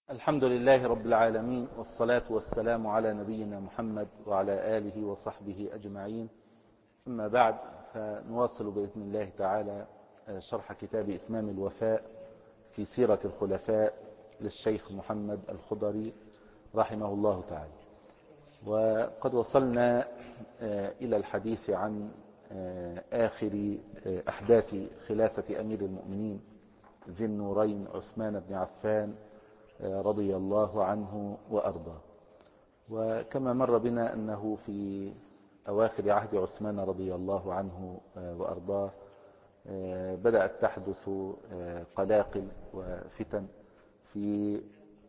الحمد لله رب العالمين، والصلاة والسلام على نبينا محمد وعلى آله وصحبه أجمعين. أما بعد، فنواصل بإذن الله تعالى شرح كتاب إتمام الوفاء في سيرة الخلفاء للشيخ محمد الخضري رحمه الله تعالى. وقد وصلنا إلى الحديث عن آخر أحداث خلافة أمير المؤمنين ذي النورين عثمان بن عفان رضي الله عنه وأرضاه. وكما مر بنا أنه في أواخر عهد عثمان رضي الله عنه وأرضاه بدأت تحدث قلاقل وفتن في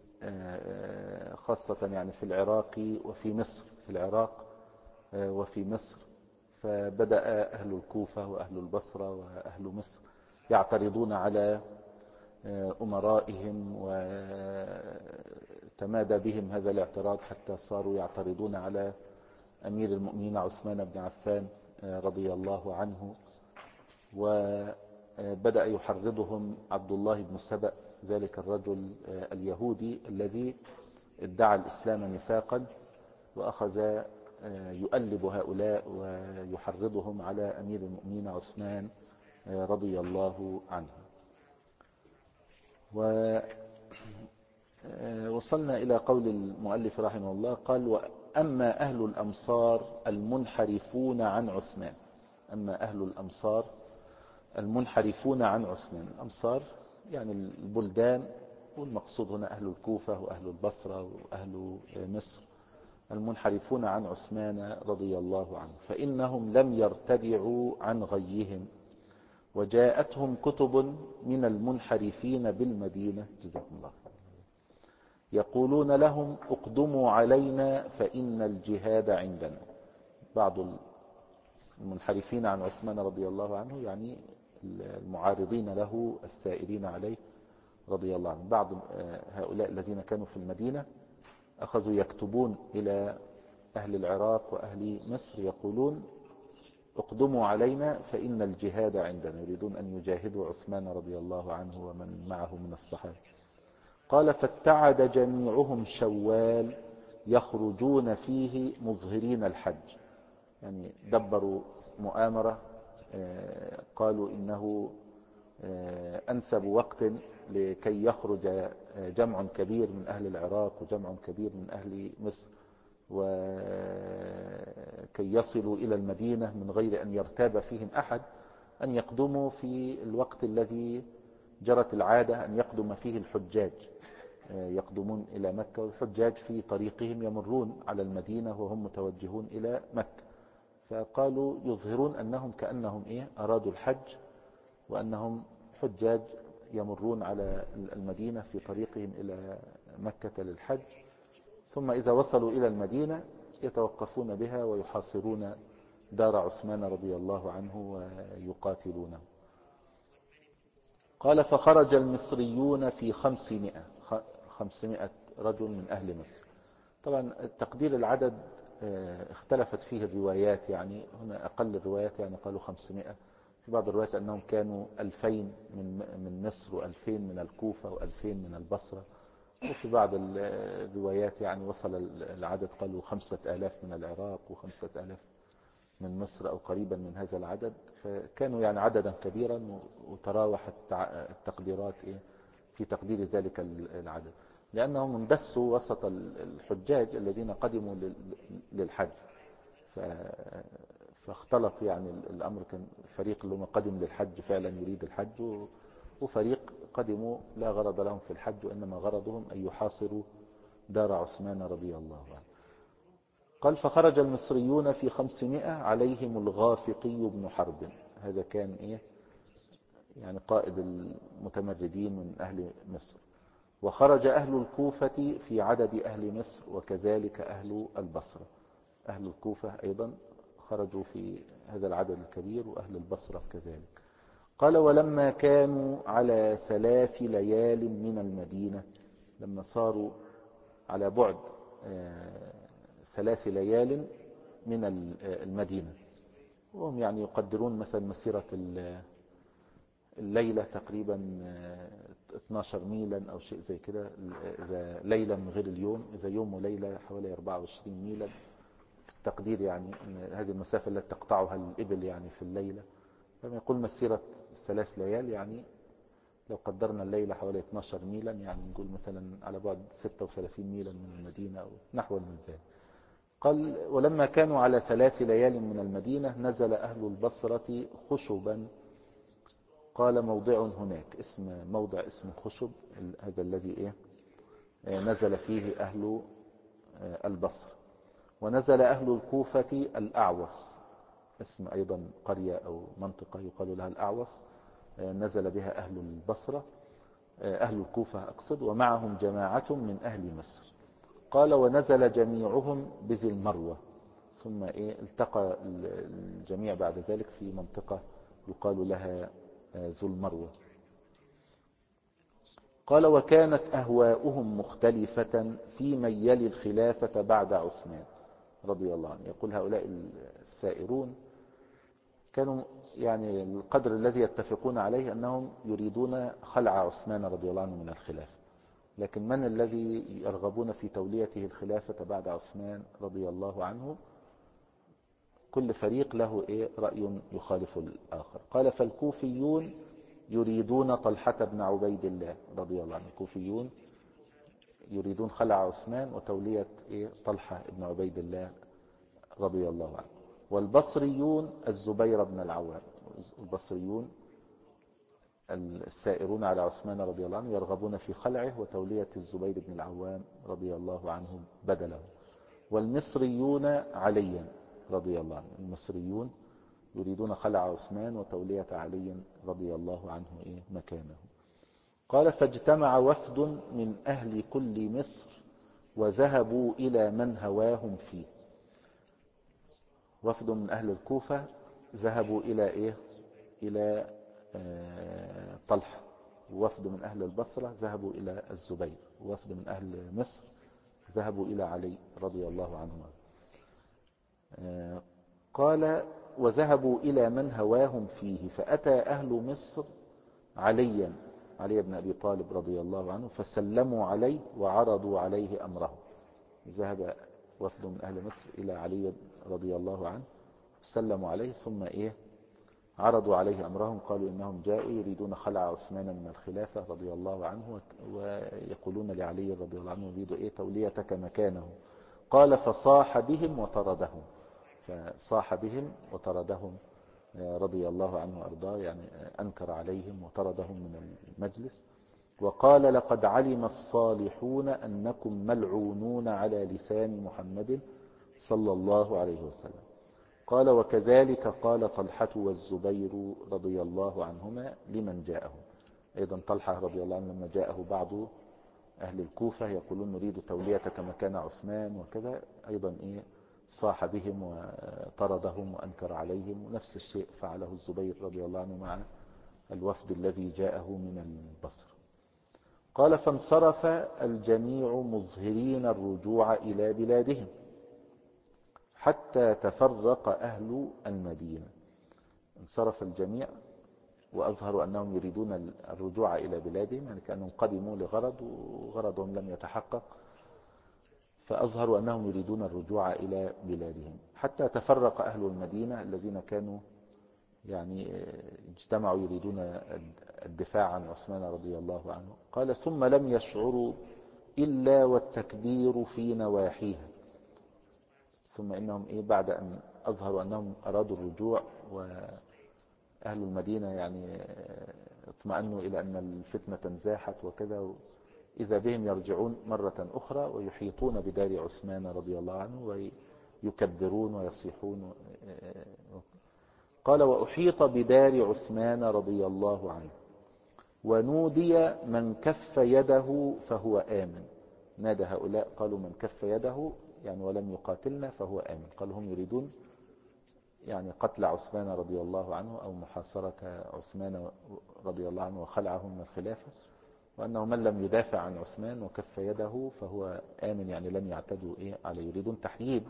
خاصة يعني في العراق وفي مصر، في العراق وفي مصر. فبدأ أهل الكوفة وأهل البصرة وأهل مصر يعترضون على أمرائهم، وتمادى بهم هذا الاعتراض حتى صاروا يعترضون على أمير المؤمنين عثمان بن عفان رضي الله عنه. وبدأ يحرضهم عبد الله بن سبأ، ذلك الرجل اليهودي الذي ادعى الإسلام نفاقا، وأخذ يؤلب هؤلاء ويحرضهم على أمير المؤمنين عثمان رضي الله عنه. ووصلنا إلى قول المؤلف رحمه الله، قال: وأما أهل الأمصار المنحرفون عن عثمان. أما أهل الأمصار المنحرفون عن عثمان، الأمصار يعني البلدان، والمقصود هنا أهل الكوفة وأهل البصرة وأهل مصر، المنحرفون عن عثمان رضي الله عنه، فإنهم لم يرتدعوا عن غيهم، وجاءتهم كتب من المنحرفين بالمدينة جزاكم الله يقولون لهم: اقدموا علينا فإن الجهاد عندنا. بعض المنحرفين عن عثمان رضي الله عنه يعني المعارضين له الثائرين عليه رضي الله عنه، بعض هؤلاء الذين كانوا في المدينة أخذوا يكتبون إلى أهل العراق وأهل مصر يقولون: اقدموا علينا فإن الجهاد عندنا، يريدون أن يجاهدوا عثمان رضي الله عنه ومن معه من الصحابة. قال: فاتعد جميعهم شوال يخرجون فيه مظهرين الحج، يعني دبروا مؤامرة، قالوا إنه أنسب وقت لكي يخرج جمع كبير من أهل العراق وجمع كبير من أهل مصر، وكي يصلوا إلى المدينة من غير أن يرتاب فيهم أحد، أن يقدموا في الوقت الذي جرت العادة أن يقدم فيه الحجاج، يقدمون إلى مكة، والحجاج في طريقهم يمرون على المدينة وهم متوجهون إلى مكة. فقالوا يظهرون أنهم كأنهم أرادوا الحج، وأنهم حجاج يمرون على المدينة في طريقهم إلى مكة للحج، ثم إذا وصلوا إلى المدينة يتوقفون بها ويحاصرون دار عثمان رضي الله عنه ويقاتلونه. قال: فخرج المصريون في 500 رجل من أهل مصر. طبعا تقدير العدد اختلفت فيه الروايات، يعني هنا أقل الروايات يعني قالوا 500، في بعض الروايات أنهم كانوا 2000 من مصر و2000 من الكوفة و2000 من البصرة، وفي بعض الروايات يعني وصل العدد قالوا 5000 من العراق و5000 من مصر أو قريبا من هذا العدد. فكانوا يعني عددا كبيرا، وتراوح التقديرات في تقدير ذلك العدد، لأنهم اندسوا وسط الحجاج الذين قدموا للحج، فاختلط يعني الأمر. كان فريق اللي هم قدم للحج فعلا يريد الحج، وفريق قدموا لا غرض لهم في الحج، وإنما غرضهم أن يحاصروا دار عثمان رضي الله عنه. قال: فخرج المصريون في 500 عليهم الغافقي بن حرب، هذا كان يعني قائد المتمردين من أهل مصر. وخرج أهل الكوفة في عدد أهل مصر، وكذلك أهل البصرة. أهل الكوفة أيضا خرجوا في هذا العدد الكبير، وأهل البصرة كذلك. قال: ولما كانوا على 3 ليال من المدينة، لما صاروا على بعد 3 ليال من المدينة، وهم يعني يقدرون مثلا مسيرة الليلة تقريبا 12 ميلا أو شيء زي كده، إذا ليلة من غير اليوم، إذا يوم وليلة حوالي 24 ميلا تقدير، يعني هذه المسافة التي تقطعها الإبل يعني في الليلة. فما يقول مسيرة 3 ليال، يعني لو قدرنا الليلة حوالي 12 ميلا، يعني نقول مثلا على بعد 36 ميلا من المدينة أو نحو من ذلك. قال ولما كانوا على 3 ليال من المدينة نزل أهل البصرة خشبا. قال موضع هناك، موضع اسمه خشب، هذا الذي نزل فيه أهل البصر. ونزل أهل الكوفة الأعوص، اسم أيضا قرية أو منطقة يقال لها الأعوص، نزل بها أهل البصرة، أهل الكوفة أقصد، ومعهم جماعة من أهل مصر. قال ونزل جميعهم بذي المروة، ثم التقى الجميع بعد ذلك في منطقة يقال لها ذو المروة. قال وكانت أهواؤهم مختلفة في من يلي الخلافة بعد عثمان رضي الله عنه. يقول هؤلاء السائرون كانوا يعني القدر الذي يتفقون عليه أنهم يريدون خلع عثمان رضي الله عنه من الخلافة، لكن من الذي يرغبون في توليته الخلافة بعد عثمان رضي الله عنه؟ كل فريق له رأي يخالف الآخر. قال فالكوفيون يريدون طلحة بن عبيد الله رضي الله عنه، الكوفيون يريدون خلع عثمان وتولية طلحة بن عبيد الله رضي الله عنه. والبصريون الزبير بن العوام، البصريون السائرون على عثمان رضي الله عنه يرغبون في خلعه وتولية الزبير بن العوام رضي الله عنه بدله. والمصريون عليا رضي الله عنه، المصريون يريدون خلع عثمان وتولية علي رضي الله عنه مكانه. قال فاجتمع وفد من أهل كل مصر وذهبوا إلى من هواهم فيه. وفد من أهل الكوفة ذهبوا إلى طلحة، ووفد من أهل البصرة ذهبوا إلى الزبير، ووفد من أهل مصر ذهبوا إلى علي رضي الله عنه. قال وذهبوا إلى من هواهم فيه، فأتى أهل مصر علي بن أبي طالب رضي الله عنه فسلموا عليه وعرضوا عليه أمره. ذهب وفد من أهل مصر إلى علي رضي الله عنه سلموا عليه، ثم عرضوا عليه أمرهم، قالوا إنهم جاءوا يريدون خلع عثمان من الخلافة رضي الله عنه، ويقولون لعلي رضي الله عنه يريد توليتك مكانه. قال فصاح بهم وطردهم رضي الله عنه وأرضاه، يعني أنكر عليهم وطردهم من المجلس. وقال لقد علم الصالحون أنكم ملعونون على لسان محمد صلى الله عليه وسلم. قال وكذلك قال طلحة والزبير رضي الله عنهما لمن جاءهم. أيضا طلحة رضي الله عنه لما جاءه بعض أهل الكوفة يقولون نريد توليتك مكان عثمان وكذا، أيضا صاح بهم وطردهم وأنكر عليهم، ونفس الشيء فعله الزبير رضي الله عنه مع الوفد الذي جاءه من البصر. قال فانصرف الجميع مظهرين الرجوع إلى بلادهم حتى تفرق أهل المدينة. انصرف الجميع وأظهروا أنهم يريدون الرجوع إلى بلادهم، يعني كأنهم قدموا لغرض وغرضهم لم يتحقق، فأظهروا أنهم يريدون الرجوع إلى بلادهم حتى تفرق أهل المدينة الذين كانوا يعني اجتمعوا يريدون الدفاع عن عثمان رضي الله عنه. قال ثم لم يشعروا إلا والتكبير في نواحيها. ثم إنهم بعد أن أظهروا أنهم أرادوا الرجوع وأهل المدينة يعني اطمأنوا إلى أن الفتنة انزاحت وكذا، إذا بهم يرجعون مرة أخرى ويحيطون بدار عثمان رضي الله عنه ويكبرون ويصيحون. قال وأحيط بدار عثمان رضي الله عنه ونودي من كف يده فهو آمن. نادى هؤلاء قالوا من كف يده يعني ولم يقاتلنا فهو آمن. قالوا هم يريدون يعني قتل عثمان رضي الله عنه أو محاصرة عثمان رضي الله عنه وخلعه من الخلافة، وأنه من لم يدافع عن عثمان وكف يده فهو آمن، يعني لم يعتدوا عليه. يريدون تحييد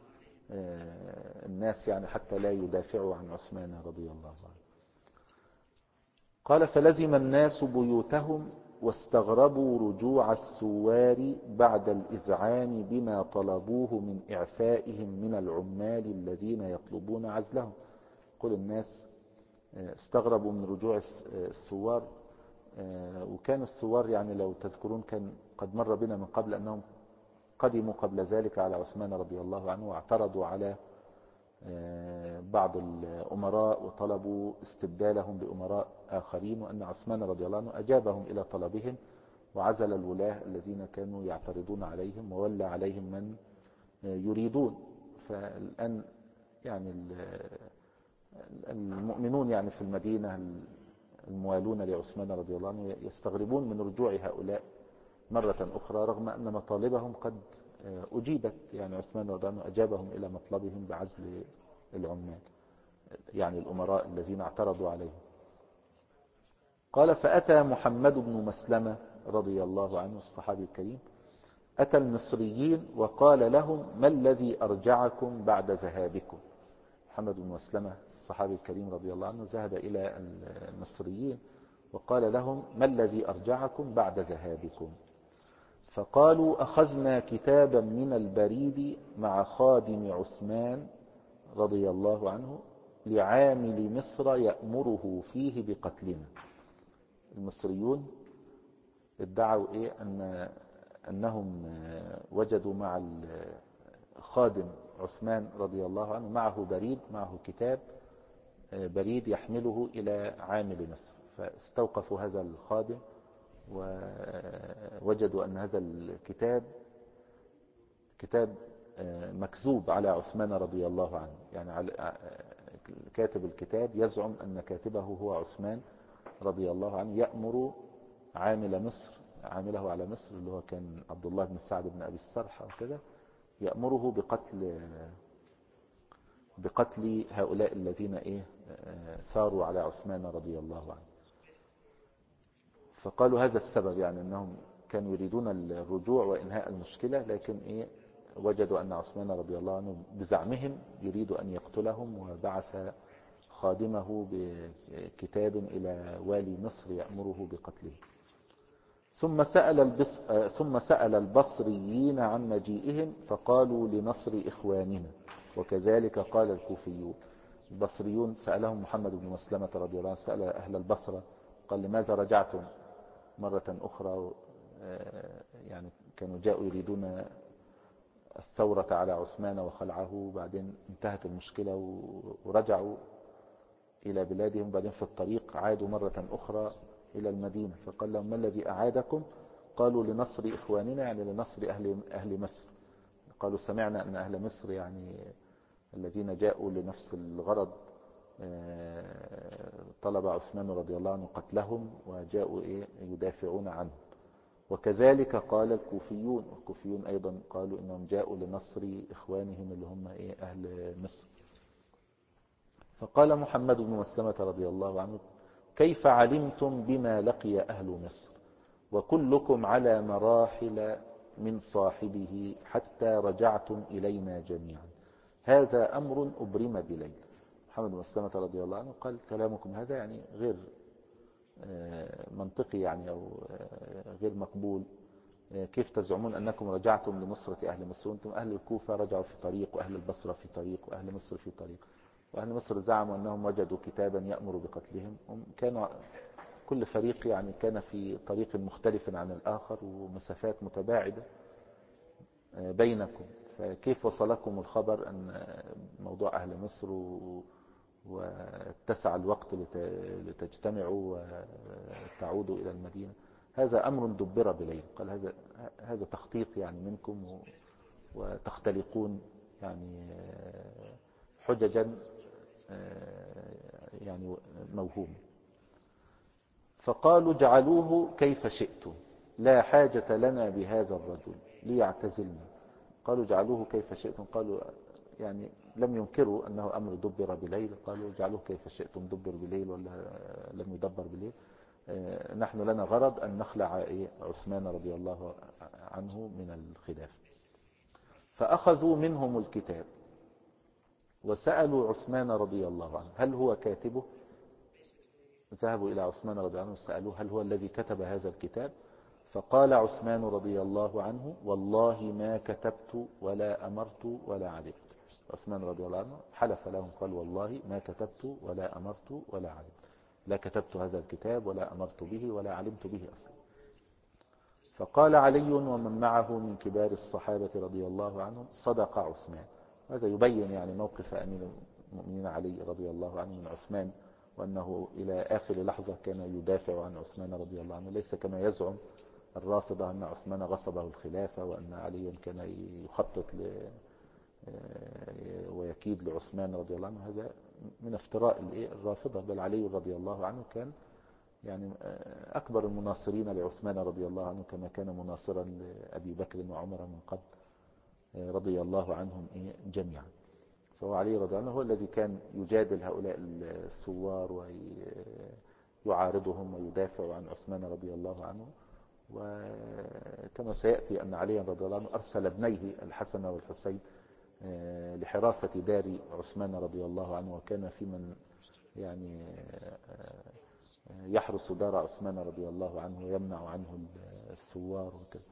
الناس يعني حتى لا يدافعوا عن عثمان رضي الله عنه. قال فلزم الناس بيوتهم واستغربوا رجوع الثوار بعد الإذعان بما طلبوه من إعفائهم من العمال الذين يطلبون عزلهم. كل الناس استغربوا من رجوع الثوار، وكان الثوار يعني لو تذكرون كان قد مر بنا من قبل أنهم قدموا قبل ذلك على عثمان رضي الله عنه واعترضوا على بعض الأمراء وطلبوا استبدالهم بأمراء آخرين، وأن عثمان رضي الله عنه أجابهم إلى طلبهم وعزل الولاة الذين كانوا يعترضون عليهم وولى عليهم من يريدون. فالآن يعني المؤمنون يعني في المدينة الموالون لعثمان رضي الله عنه يستغربون من رجوع هؤلاء مرة أخرى، رغم أن مطالبهم قد أجيبت. يعني عثمان رضي الله عنه أجابهم إلى مطلبهم بعزل العمال، يعني الأمراء الذين اعترضوا عليهم. قال: فأتى محمد بن مسلمة رضي الله عنه الصحابي الكريم، أتى المصريين وقال لهم: ما الذي أرجعكم بعد ذهابكم؟ محمد بن مسلمة الصحابي الكريم رضي الله عنه ذهب إلى المصريين وقال لهم: ما الذي أرجعكم بعد ذهابكم؟ فقالوا: أخذنا كتابا من البريد مع خادم عثمان رضي الله عنه لعامل مصر يأمره فيه بقتلنا. المصريون ادعوا أنهم وجدوا مع خادم عثمان رضي الله عنه معه بريد، معه كتاب بريد يحمله إلى عامل مصر، فاستوقفوا هذا الخادم ووجدوا أن هذا الكتاب كتاب مكذوب على عثمان رضي الله عنه. يعني كاتب الكتاب يزعم أن كاتبه هو عثمان رضي الله عنه، يأمر عامل مصر، عامله على مصر اللي هو كان عبد الله بن سعد بن أبي السرح وكذا، يأمره بقتل هؤلاء الذين ثاروا على عثمان رضي الله عنه. فقالوا هذا السبب، يعني أنهم كانوا يريدون الرجوع وإنهاء المشكلة، لكن وجدوا أن عثمان رضي الله عنه بزعمهم يريد أن يقتلهم، وبعث خادمه بكتاب إلى والي مصر يأمره بقتله. ثم سأل البصريين عن مجيئهم فقالوا: لنصر إخواننا. وكذلك قال الكوفيون. البصريون سألهم محمد بن مسلمة رضي الله عنه، سأل أهل البصرة قال: لماذا رجعتم مرة أخرى؟ يعني كانوا جاءوا يريدون الثورة على عثمان وخلعه، وبعدين انتهت المشكلة ورجعوا إلى بلادهم، بعدين في الطريق عادوا مرة أخرى إلى المدينة. فقال لهم: ما الذي أعادكم؟ قالوا: لنصر إخواننا، يعني لنصر أهل مصر. قالوا: سمعنا أن أهل مصر يعني الذين جاءوا لنفس الغرض طلب عثمان رضي الله عنه قتلهم وجاءوا يدافعون عنه. وكذلك قال الكوفيون. الكوفيون أيضا قالوا إنهم جاءوا لنصر إخوانهم اللي هم أهل مصر. فقال محمد بن مسلمة رضي الله عنه: كيف علمتم بما لقي أهل مصر وكلكم على مراحل من صاحبه حتى رجعتم إلينا جميعا؟ هذا أمر أبرم بليل. محمد بن مسلمة رضي الله عنه قال: كلامكم هذا يعني غير منطقي، يعني أو غير مقبول. كيف تزعمون أنكم رجعتم لنصرة أهل مصر وأنتم أهل الكوفة رجعوا في طريق، وأهل البصرة في طريق، وأهل مصر في طريق؟ وأهل مصر زعموا أنهم وجدوا كتابا يأمر بقتلهم. كانوا كل فريق يعني كان في طريق مختلف عن الآخر ومسافات متباعدة بينكم، فكيف وصلكم الخبر أن موضوع أهل مصر واتسع الوقت لتجتمعوا وتعودوا إلى المدينة؟ هذا أمر دبر بليل. قال: هذا تخطيط يعني منكم، وتختلقون يعني حججا يعني موهومة. فقالوا: اجعلوه كيف شئتم، لا حاجة لنا بهذا الرجل ليعتزلنا. قالوا: اجعلوه كيف شئتم. قالوا يعني لم ينكروا أنه أمر دبر بليل، قالوا: اجعلوه كيف شئتم، دبر بليل ولا لم يدبر بليل، نحن لنا غرض أن نخلع عثمان رضي الله عنه من الخلافة. فأخذوا منهم الكتاب وسألوا عثمان رضي الله عنه: هل هو كاتبه؟ ذهبوا إلى عثمان رضي الله عنه وسألوه هل هو الذي كتب هذا الكتاب؟ فقال عثمان رضي الله عنه والله ما كتبت ولا أمرت ولا علمت. عثمان رضي الله عنه حلف لهم قال والله ما كتبت ولا أمرت ولا علمت، لا كتبت هذا الكتاب ولا أمرت به ولا علمت به أصلا. فقال علي ومن معه من كبار الصحابة رضي الله عنهم صدق عثمان. هذا يبين يعني موقف أمير المؤمنين علي رضي الله عنه من عثمان، وأنه إلى آخر لحظة كان يدافع عن عثمان رضي الله عنه، ليس كما يزعم الرافضة أن عثمان غصبه الخلافة وأن عليا كان يخطط ويكيد لعثمان رضي الله عنه. هذا من افتراء الرافضة، بل علي رضي الله عنه كان يعني أكبر المناصرين لعثمان رضي الله عنه، كما كان مناصرا لأبي بكر وعمر من قبل رضي الله عنهم جميعا. فهو علي رضي الله عنه هو الذي كان يجادل هؤلاء الثوار ويعارضهم ويدافع عن عثمان رضي الله عنه. وكما سيأتي أن علي رضي الله عنه أرسل ابنيه الحسن والحسين لحراسة دار عثمان رضي الله عنه، وكان في من يعني يحرس دار عثمان رضي الله عنه ويمنع عنه الثوار وكذا.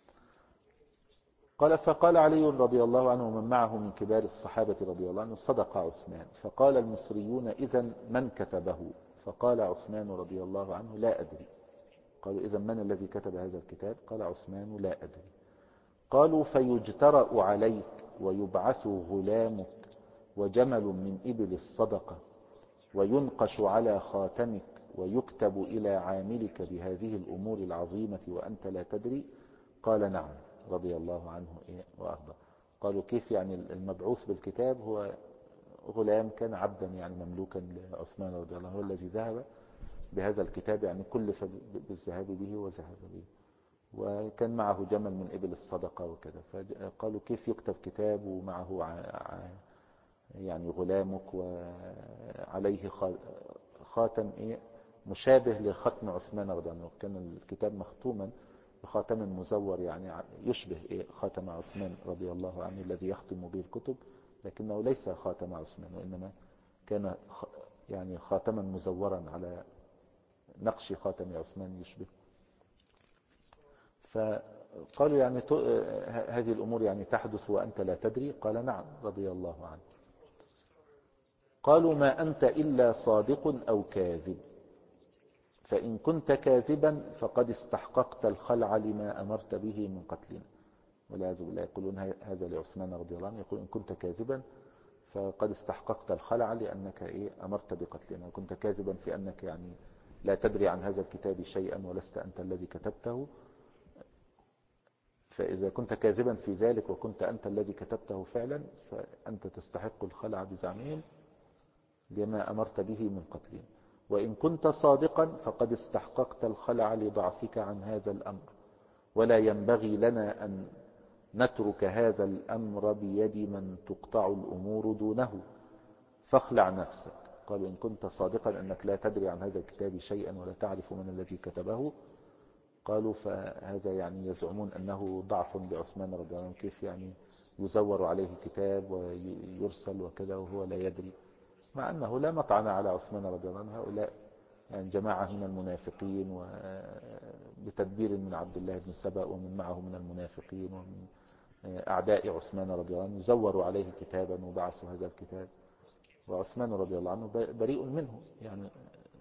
قال فقال علي رضي الله عنه ومن معه من كبار الصحابة رضي الله عنه صدق عثمان. فقال المصريون إذن من كتبه؟ فقال عثمان رضي الله عنه لا أدري. قالوا إذن من الذي كتب هذا الكتاب؟ قال عثمان لا أدري. قالوا فيجترأ عليك ويبعث غلامك وجمل من إبل الصدقة وينقش على خاتمك ويكتب إلى عاملك بهذه الأمور العظيمة وأنت لا تدري؟ قال نعم رضي الله عنه وأرضاه. قالوا كيف يعني المبعوث بالكتاب هو غلام كان عبدا يعني مملوكا لعثمان رضي الله عنه، هو الذي ذهب بهذا الكتاب يعني كلف بالذهاب به وذهب به، وكان معه جمل من إبل الصدقة وكذا. فقالوا كيف يكتب كتاب ومعه يعني غلامك وعليه خاتم مشابه لختم عثمان رضي الله عنه. كان الكتاب مختوما بخاتم مزور يعني يشبه خاتم عثمان رضي الله عنه الذي يختم به الكتب، لكنه ليس خاتم عثمان وإنما كان يعني خاتما مزورا على نقش خاتم عثمان يشبه. فقالوا يعني هذه الأمور يعني تحدث وأنت لا تدري؟ قال نعم رضي الله عنه. قالوا ما أنت إلا صادق أو كاذب، فإن كنت كاذبا فقد استحققت الخلع لما أمرت به من قتلنا. والعياذ بالله يقولون هذا لعثمان رضي الله عنه، يقول إن كنت كاذبا فقد استحققت الخلع لأنك أمرت بقتلنا، وكنت كاذبا في أنك يعني لا تدري عن هذا الكتاب شيئا ولست أنت الذي كتبته. فإذا كنت كاذبا في ذلك وكنت أنت الذي كتبته فعلا فأنت تستحق الخلع بزعمهم لما أمرت به من قتلنا. وإن كنت صادقا فقد استحققت الخلع لضعفك عن هذا الأمر، ولا ينبغي لنا أن نترك هذا الأمر بيد من تقطع الأمور دونه، فاخلع نفسك. قالوا إن كنت صادقا أنك لا تدري عن هذا الكتاب شيئا ولا تعرف من الذي كتبه، قالوا فهذا يعني يزعمون أنه ضعف لعثمان رضي الله عنه، كيف يعني يزور عليه كتاب ويرسل وكذا وهو لا يدري، مع أنه لا مطعن على عثمان رضي الله عنه. هؤلاء يعني جماعة من المنافقين وبتدبير من عبد الله بن سبأ ومن معه من المنافقين ومن أعداء عثمان رضي الله عنه زوروا عليه كتابا وبعثوا هذا الكتاب، وعثمان رضي الله عنه بريء منه يعني.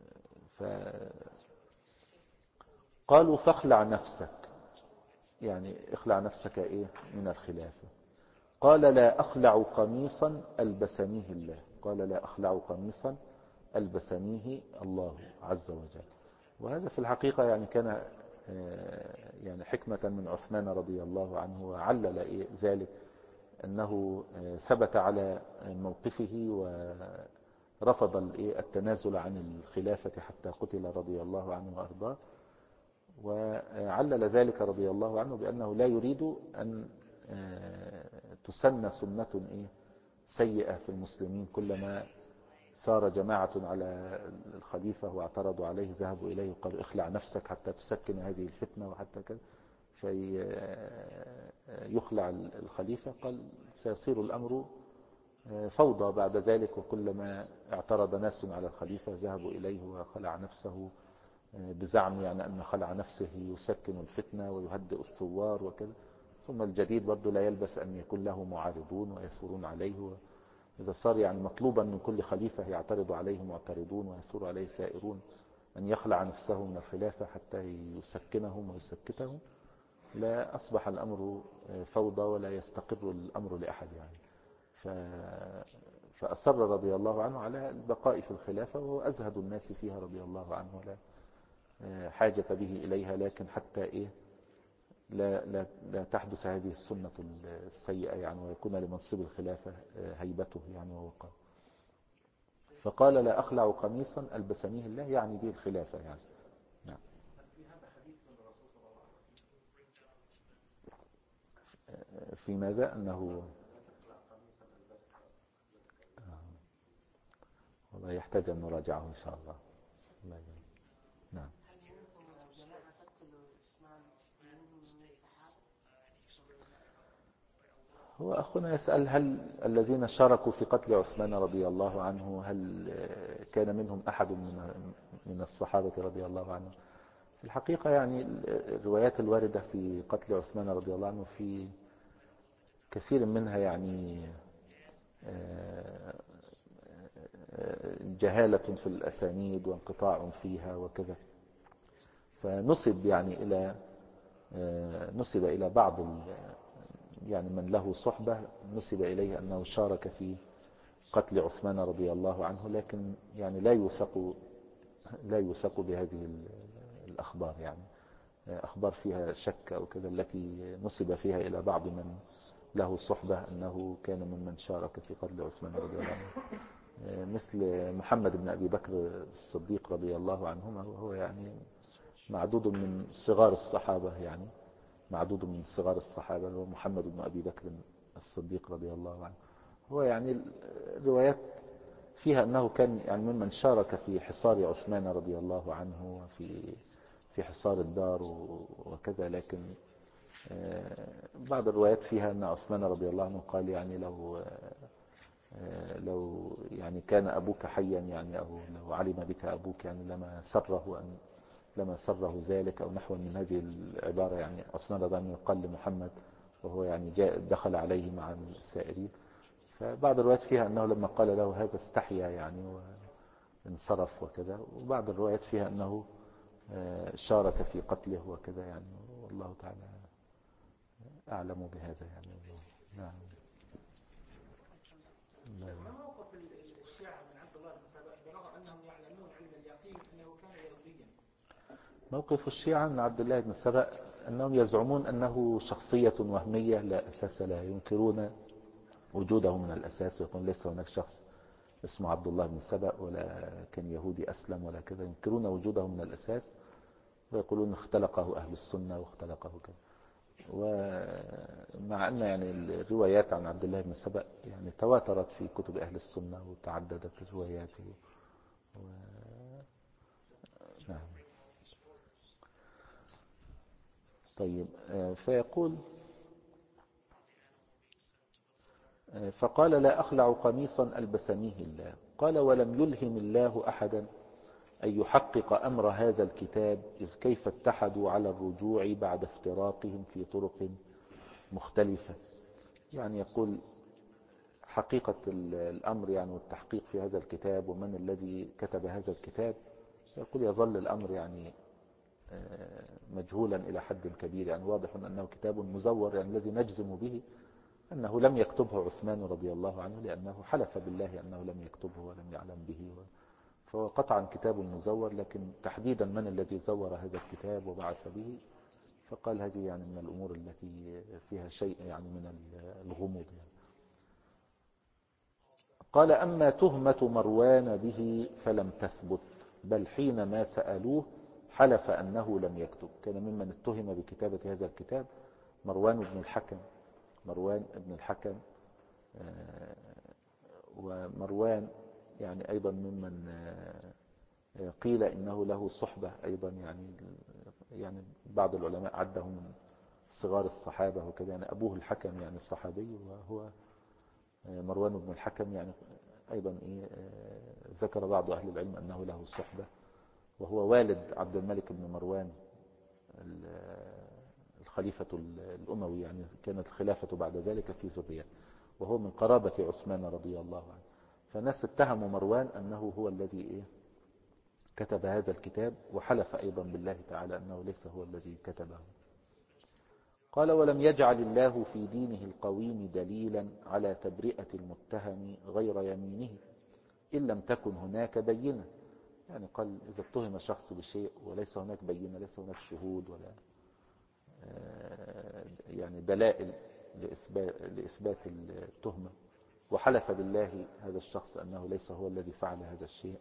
قالوا فاخلع نفسك، يعني اخلع نفسك من الخلافة. قال لا أخلع قميصا ألبسنيه الله. قال لا أخلع قميصا ألبسنيه الله عز وجل. وهذا في الحقيقة يعني كان يعني حكمة من عثمان رضي الله عنه، وعلل ذلك أنه ثبت على موقفه ورفض التنازل عن الخلافة حتى قتل رضي الله عنه وأرضاه. وعلل ذلك رضي الله عنه بأنه لا يريد أن تسن سنة سيئة في المسلمين، كلما ثار جماعة على الخليفة واعترضوا عليه ذهبوا إليه وقالوا اخلع نفسك حتى تسكن هذه الفتنة وحتى كذا، في يخلع الخليفة. قال سيصير الأمر فوضى بعد ذلك، وكلما اعترض ناس على الخليفة ذهبوا إليه وخلع نفسه بزعم يعني أن خلع نفسه يسكن الفتنة ويهدئ الثوار وكذا. ثم الجديد برضه لا يلبس أن يكون له معارضون ويثورون عليه. إذا صار يعني مطلوبا من كل خليفة يعترض عليه معترضون ويثور عليه ثائرون أن يخلع نفسه من الخلافة حتى يسكنهم ويسكتهم، لا أصبح الأمر فوضى ولا يستقر الأمر لأحد يعني. فأصر رضي الله عنه على البقاء في الخلافة، وهو أزهد الناس فيها رضي الله عنه، ولا حاجة به إليها، لكن حتى إيه لا تحدث هذه السنة السيئة يعني، ويكون لمنصب الخلافة هيبته يعني ووقار. فقال لا أخلع قميصا ألبسنيه الله، يعني به الخلافة يعني. نعم. في ماذا؟ أنه والله يحتاج أن نراجعه إن شاء الله. نعم. هو أخونا يسأل هل الذين شاركوا في قتل عثمان رضي الله عنه هل كان منهم أحد من الصحابة رضي الله عنه؟ في الحقيقة يعني الروايات الواردة في قتل عثمان رضي الله عنه في كثير منها يعني جهالة في الأسانيد وانقطاع فيها وكذا، فنسب يعني نسب إلى بعض يعني من له صحبة، نسب إليه أنه شارك في قتل عثمان رضي الله عنه، لكن يعني لا يوثق بهذه الأخبار يعني، أخبار فيها شك أو كذا، التي نسب فيها إلى بعض من له صحبة أنه كان ممن شارك في قتل عثمان رضي الله عنه، مثل محمد بن أبي بكر الصديق رضي الله عنهما، وهو يعني معدود من صغار الصحابة يعني، معدود من صغار الصحابة، هو محمد بن أبي بكر الصديق رضي الله عنه. هو يعني الروايات فيها أنه كان يعني ممن شارك في حصار عثمان رضي الله عنه وفي حصار الدار وكذا، لكن بعض الروايات فيها أن عثمان رضي الله عنه قال يعني لو يعني كان أبوك حيا يعني، أو لو علم بك أبوك يعني لما سره ذلك، أو نحو من هذه العبارة يعني. عثمان رضي الله عنه قال لمحمد وهو يعني دخل عليه مع السائرين، فبعض الروايات فيها أنه لما قال له هذا استحيا يعني وانصرف وكذا، وبعض الروايات فيها أنه شارك في قتله وكذا يعني، والله تعالى أعلم بهذا يعني. نعم. ما موقف الشيعة من عبد الله بن سبأ برغم أنهم يعلمون علم اليقين أنه كان يهوديا؟ موقف الشيعة من عبد الله بن سبأ أنهم يزعمون أنه شخصية وهمية لا أساس لها، ينكرون وجوده من الأساس، ويقول ليس هناك شخص اسمه عبد الله بن سبأ ولا كان يهودي أسلم ولا كذا، ينكرون وجوده من الأساس، ويقولون اختلقه أهل السنة واختلقه كذا. ومع أن يعني الروايات عن عبد الله بن سبأ يعني تواترت في كتب أهل السنة وتعددت رواياته نعم. طيب، فيقول فقال لا أخلع قميصا ألبسنيه الله. قال ولم يلهم الله أحدا أن يحقق أمر هذا الكتاب، إذ كيف اتحدوا على الرجوع بعد افتراقهم في طرق مختلفة. يعني يقول حقيقة الأمر يعني والتحقيق في هذا الكتاب ومن الذي كتب هذا الكتاب، يقول يظل الأمر يعني مجهولا إلى حد كبير، يعني واضح أنه كتاب مزور، يعني الذي نجزم به أنه لم يكتبه عثمان رضي الله عنه، لأنه حلف بالله أنه لم يكتبه ولم يعلم به، فهو قطعا كتاب مزور، لكن تحديدا من الذي زور هذا الكتاب وبعث به، فقال هذه يعني من الأمور التي فيها شيء يعني من الغموض يعني. قال أما تهمة مروان به فلم تثبت، بل حينما سألوه حلف أنه لم يكتب. كان ممن اتهم بكتابة هذا الكتاب مروان بن الحكم، ومروان يعني أيضا ممن قيل إنه له صحبة أيضا يعني بعض العلماء عده من صغار الصحابة وكذا، يعني أبوه الحكم يعني الصحابي، وهو مروان بن الحكم يعني أيضا ذكر بعض أهل العلم أنه له صحبة، وهو والد عبد الملك بن مروان الخليفة الأموي، يعني كانت الخلافة بعد ذلك في ذرية، وهو من قرابة عثمان رضي الله عنه. فالناس اتهموا مروان أنه هو الذي كتب هذا الكتاب، وحلف أيضا بالله تعالى أنه ليس هو الذي كتبه. قال: ولم يجعل الله في دينه القويم دليلا على تبرئة المتهم غير يمينه إن لم تكن هناك بينة. يعني قال إذا اتهم شخص بشيء وليس هناك بينة، ليس هناك شهود ولا يعني دلائل لإثبات التهمة، وحلف بالله هذا الشخص أنه ليس هو الذي فعل هذا الشيء،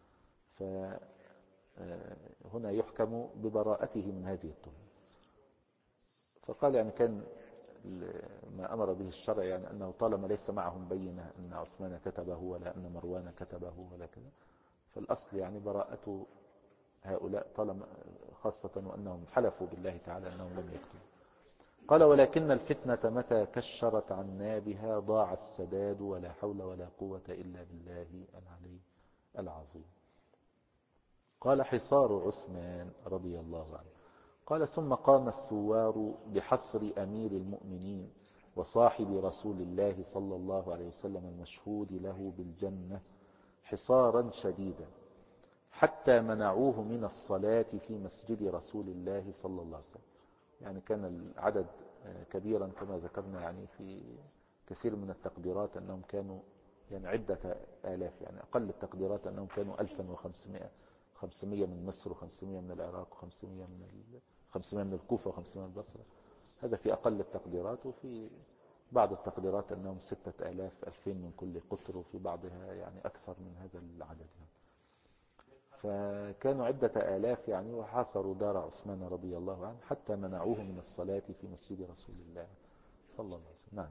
فهنا يحكم ببراءته من هذه التهمة. فقال يعني كان ما أمر به الشرع يعني أنه طالما ليس معهم بينة أن عثمان كتبه ولا أن مروان كتبه ولا كذا، فالأصل يعني براءة هؤلاء طالما خاصة وأنهم حلفوا بالله تعالى أنهم لم يكتبوا. قال: ولكن الفتنة متى كشرت عن نابها ضاع السداد ولا حول ولا قوة إلا بالله العلي العظيم. قال: حصار عثمان رضي الله عنه. قال: ثم قام الثوار بحصر أمير المؤمنين وصاحب رسول الله صلى الله عليه وسلم المشهود له بالجنة حصارا شديدا حتى منعوه من الصلاة في مسجد رسول الله صلى الله عليه وسلم. يعني كان العدد كبيرا كما ذكرنا، يعني في كثير من التقديرات أنهم كانوا يعني عدة آلاف، يعني أقل التقديرات أنهم كانوا 1500، 500 من مصر و500 من العراق و500 من الكوفة و500 من البصرة. هذا في أقل التقديرات، وفي بعض التقديرات أنهم 6000، 2000 من كل قطر، وفي بعضها يعني أكثر من هذا العدد يعني. فكانوا عدة آلاف يعني، وحاصروا دار عثمان رضي الله عنه حتى منعوه من الصلاة في مسجد رسول الله صلى الله عليه وسلم.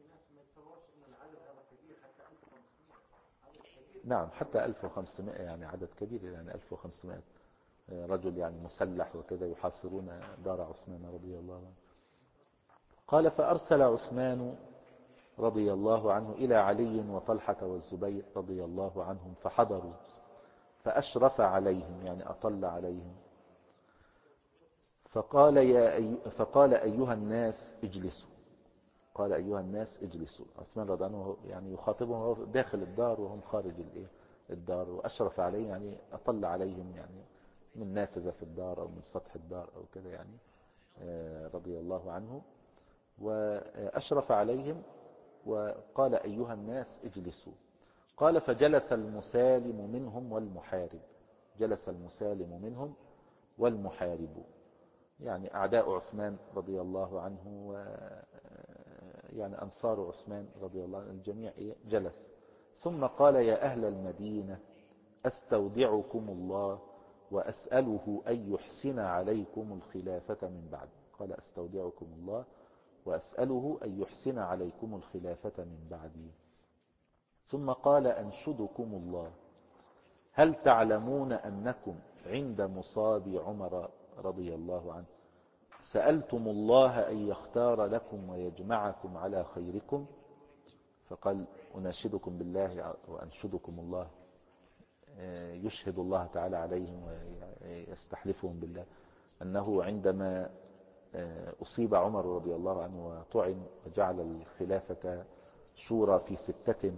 نعم حتى 1500 يعني عدد كبير، يعني 1500 رجل يعني مسلح وكذا يحاصرون دار عثمان رضي الله عنه. قال: فأرسل عثمان رضي الله عنه إلى علي وطلحة والزبير رضي الله عنهم فحضروا، فأشرف عليهم يعني أطل عليهم، فقال أيها الناس اجلسوا. قال أيها الناس اجلسوا. عثمان رضي الله عنه يعني يخاطبهم داخل الدار وهم خارج الدار، وأشرف عليهم يعني أطل عليهم يعني من نافذة في الدار أو من سطح الدار أو كذا يعني رضي الله عنه، وأشرف عليهم وقال أيها الناس اجلسوا. قال: فجلس المسالم منهم والمحارب. جلس المسالم منهم والمحارب يعني أعداء عثمان رضي الله عنه، يعني أنصار عثمان رضي الله عنه الجميع جلس. ثم قال: يا أهل المدينة أستودعكم الله وأسأله أن يحسن عليكم الخلافة من بعد. قال: أستودعكم الله وأسأله أن يحسن عليكم الخلافة من بعدي. ثم قال: أنشدكم الله، هل تعلمون أنكم عند مصاب عمر رضي الله عنه سألتم الله أن يختار لكم ويجمعكم على خيركم؟ فقال: أناشدكم بالله وأنشدكم الله، يشهد الله تعالى عليهم ويستحلفهم بالله أنه عندما أصيب عمر رضي الله عنه وطعن وجعل الخلافة شورى في 6،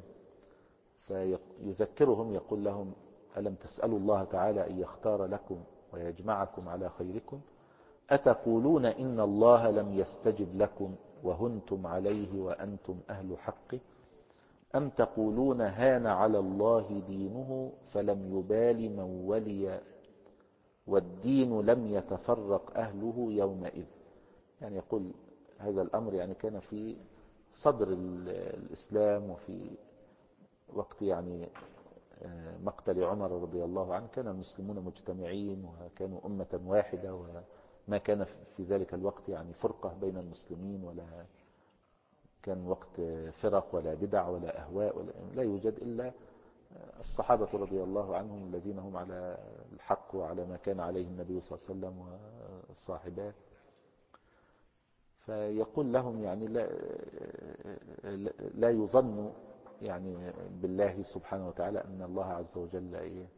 فيذكرهم يقول لهم: ألم تسألوا الله تعالى أن يختار لكم ويجمعكم على خيركم؟ أتقولون إن الله لم يستجب لكم وهنتم عليه وأنتم أهل حقه؟ أم تقولون هان على الله دينه فلم يبال من ولي والدين لم يتفرق أهله يومئذ؟ يعني يقول هذا الأمر يعني كان في صدر الإسلام، وفي وقت يعني مقتل عمر رضي الله عنه كان المسلمون مجتمعين وكانوا أمة واحدة، وما كان في ذلك الوقت يعني فرقة بين المسلمين، ولا كان وقت فرق ولا بدع ولا أهواء ولا لا يوجد إلا الصحابة رضي الله عنهم الذين هم على الحق وعلى ما كان عليه النبي صلى الله عليه وسلم وصاحباه. فيقول لهم يعني لا يظن يعني بالله سبحانه وتعالى أن الله عز وجل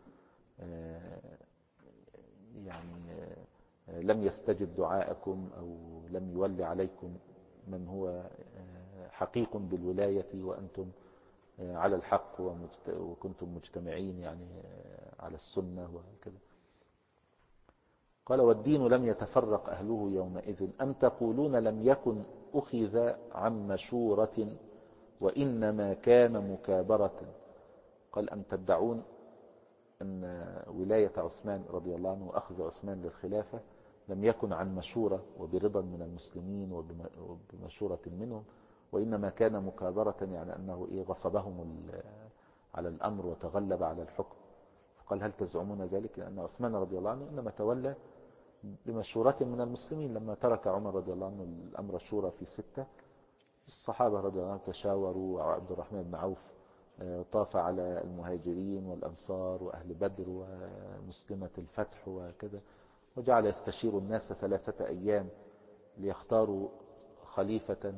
يعني لم يستجب دعاءكم أو لم يولي عليكم من هو حقيق بالولاية وأنتم على الحق وكنتم مجتمعين يعني على السنة وكذا. قال والدين لم يتفرق أهله يومئذ أم تقولون لم يكن أخذ عن مشورة وإنما كان مكابرة. قال أم تدعون أن ولاية عثمان رضي الله عنه وأخذ عثمان للخلافة لم يكن عن مشورة وبرضا من المسلمين وبمشورة منهم، وإنما كان مكابرة يعني أنه غصبهم على الأمر وتغلب على الحكم. فقال هل تزعمون ذلك؟ لأن عثمان رضي الله عنه إنما تولى بمشورة من المسلمين. لما ترك عمر رضي الله عنه الأمر الشورى في 6، الصحابة رضي الله عنهم تشاوروا، وعبد الرحمن بن عوف طاف على المهاجرين والأنصار وأهل بدر ومسلمة الفتح وكذا، وجعل يستشير الناس 3 أيام ليختاروا خليفة.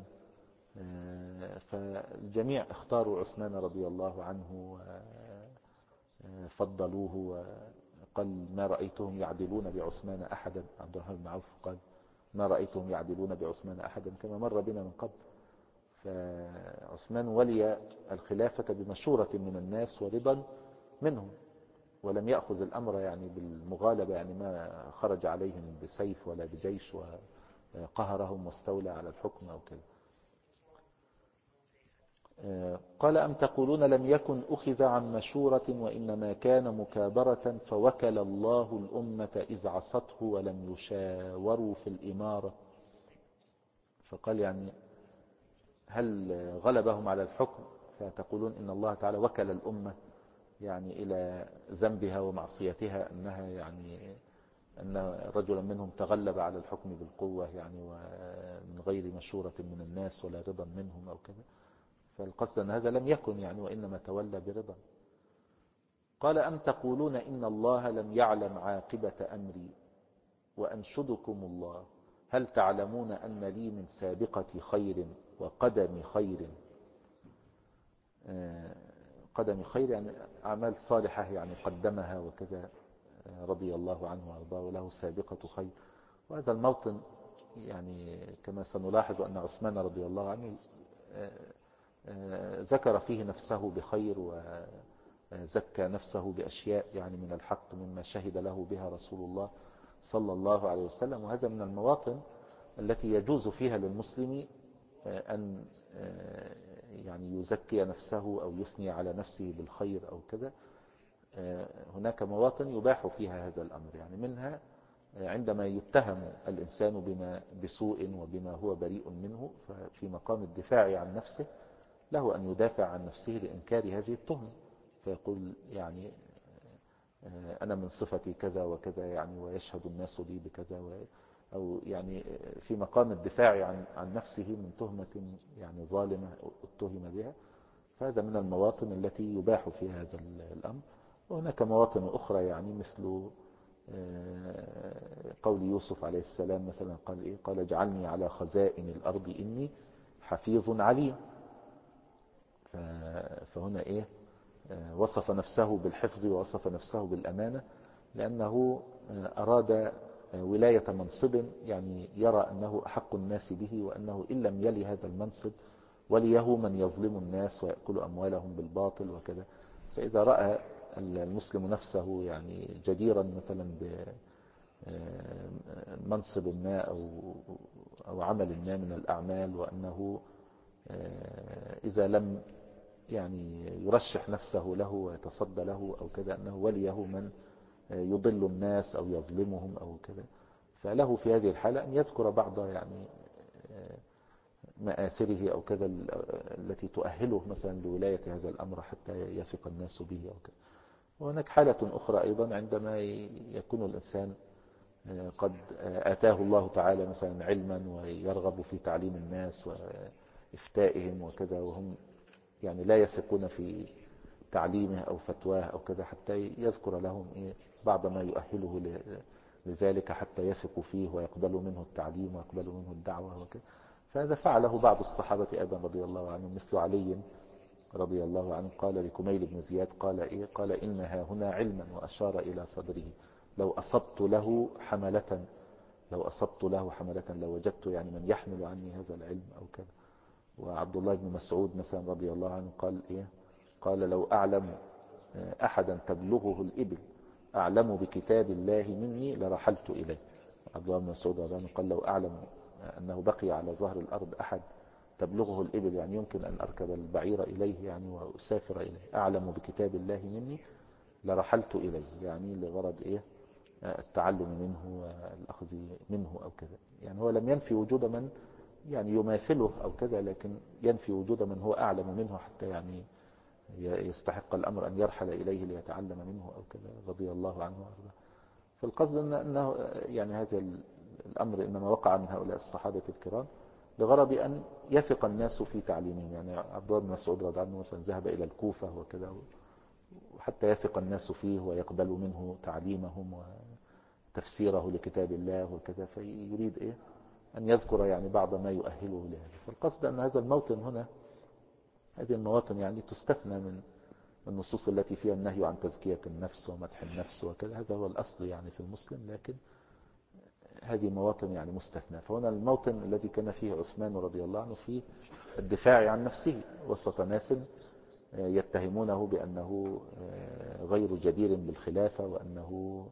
فالجميع اختاروا عثمان رضي الله عنه وفضلوه، وقال ما رأيتهم يعدلون بعثمان أحدا. عبد الرحمن بن عوف قال ما رأيتهم يعدلون بعثمان أحدا كما مر بنا من قبل. فعثمان ولي الخلافة بمشورة من الناس ورضا منهم، ولم يأخذ الأمر يعني بالمغالبة، يعني ما خرج عليهم بسيف ولا بجيش وقهرهم واستولى على الحكم أو كذا. قال أم تقولون لم يكن أخذ عن مشورة وإنما كان مكابرة فوكل الله الأمة إذ عصته ولم يشاوروا في الإمارة. فقال يعني هل غلبهم على الحكم فتقولون إن الله تعالى وكل الأمة يعني إلى ذنبها ومعصيتها، أنها يعني أن رجلا منهم تغلب على الحكم بالقوة يعني ومن غير مشورة من الناس ولا رضا منهم أو كذا. فالقصد أن هذا لم يكن يعني، وإنما تولى برضا. قال أم تقولون إن الله لم يعلم عاقبة أمري وأنشدكم الله هل تعلمون أن لي من سابقة خير وقدم خير. قدم خير يعني أعمال صالحة يعني قدمها وكذا رضي الله عنه وأرضاه، وله سابقة خير. وهذا الموطن يعني كما سنلاحظ أن عثمان رضي الله عنه ذكر فيه نفسه بخير وزكى نفسه بأشياء يعني من الحق مما شهد له بها رسول الله صلى الله عليه وسلم. وهذا من المواطن التي يجوز فيها للمسلم أن يعني يزكي نفسه أو يثني على نفسه بالخير أو كذا. هناك مواطن يباح فيها هذا الأمر، يعني منها عندما يتهم الإنسان بسوء وبما هو بريء منه، ففي مقام الدفاع عن نفسه له أن يدافع عن نفسه لإنكار هذه التهمة، فيقول يعني أنا من صفتي كذا وكذا يعني ويشهد الناس لي بكذا، أو يعني في مقام الدفاع عن نفسه من تهمة يعني ظالمة اتهم بها. فهذا من المواطن التي يباح فيها هذا الأمر. وهناك مواطن أخرى يعني مثل قول يوسف عليه السلام مثلا، قال قال اجعلني على خزائن الأرض إني حفيظ عليم. فهنا وصف نفسه بالحفظ ووصف نفسه بالأمانة، لأنه أراد ولاية منصب يعني يرى أنه أحق الناس به، وأنه إن لم يلي هذا المنصب وليه من يظلم الناس ويأكل أموالهم بالباطل وكذا. فإذا رأى المسلم نفسه يعني جديرا مثلا بمنصب ما أو عمل ما من الأعمال، وأنه إذا لم يعني يرشح نفسه له ويتصدى له أو كذا، أنه وليه من يضل الناس أو يظلمهم أو كذا، فله في هذه الحالة أن يذكر بعض يعني مآثره أو كذا التي تؤهله مثلا لولاية هذا الأمر حتى يثق الناس به أو كذا. وهناك حالة أخرى أيضا عندما يكون الإنسان قد آتاه الله تعالى مثلا علما ويرغب في تعليم الناس وإفتائهم وكذا، وهم يعني لا يثقون في تعليمه أو فتواه أو كذا، حتى يذكر لهم بعض ما يؤهله لذلك حتى يثقوا فيه ويقبلوا منه التعليم ويقبلوا منه الدعوة وكذا. فهذا فعله بعض الصحابة أيضا رضي الله عنهم، مثل علي رضي الله عنه قال لكميل بن زياد قال إيه؟ قال إنها هنا علما، وأشار إلى صدره، لو أصبت له حملة، لو أصبت له حملة لو وجدت يعني من يحمل عني هذا العلم أو كذا. وعبد الله بن مسعود مثلا رضي الله عنه قال إيه؟ قال لو أعلم أحدا تبلغه الإبل أعلم بكتاب الله مني لرحلت إليه. عبد الله بن مسعود رضي الله عنه قال لو أعلم أنه بقي على ظهر الأرض أحد تبلغه الإبل، يعني يمكن أن أركب البعير إليه يعني وأسافر إليه، أعلم بكتاب الله مني لرحلت إليه، يعني لغرض إيه؟ التعلم منه والأخذ منه أو كذا. يعني هو لم ينفي وجود من يعني يماثله أو كذا، لكن ينفي وجود من هو أعلم منه حتى يعني يستحق الأمر أن يرحل إليه ليتعلم منه أو كذا رضي الله عنه وارضاه. فالقصد أنه يعني هذا الأمر إنما وقع من هؤلاء الصحابة الكرام بغرض أن يثق الناس في تعليمهم. يعني عبد الله بن مسعود رضي الله عنه مثلا ذهب إلى الكوفة وكذا وحتى يثق الناس فيه ويقبلوا منه تعليمهم وتفسيره لكتاب الله وكذا، فيريد إيه؟ أن يذكر يعني بعض ما يؤهله لهذا. فالقصد أن هذا الموطن هنا، هذه المواطن يعني تستثنى من النصوص التي فيها النهي عن تزكية النفس ومدح النفس وكذا، هذا هو الأصل يعني في المسلم، لكن هذه مواطن يعني مستثنى. فهنا الموطن الذي كان فيه عثمان رضي الله عنه في الدفاع عن نفسه وسط ناس يتهمونه بأنه غير جدير بالخلافة وأنه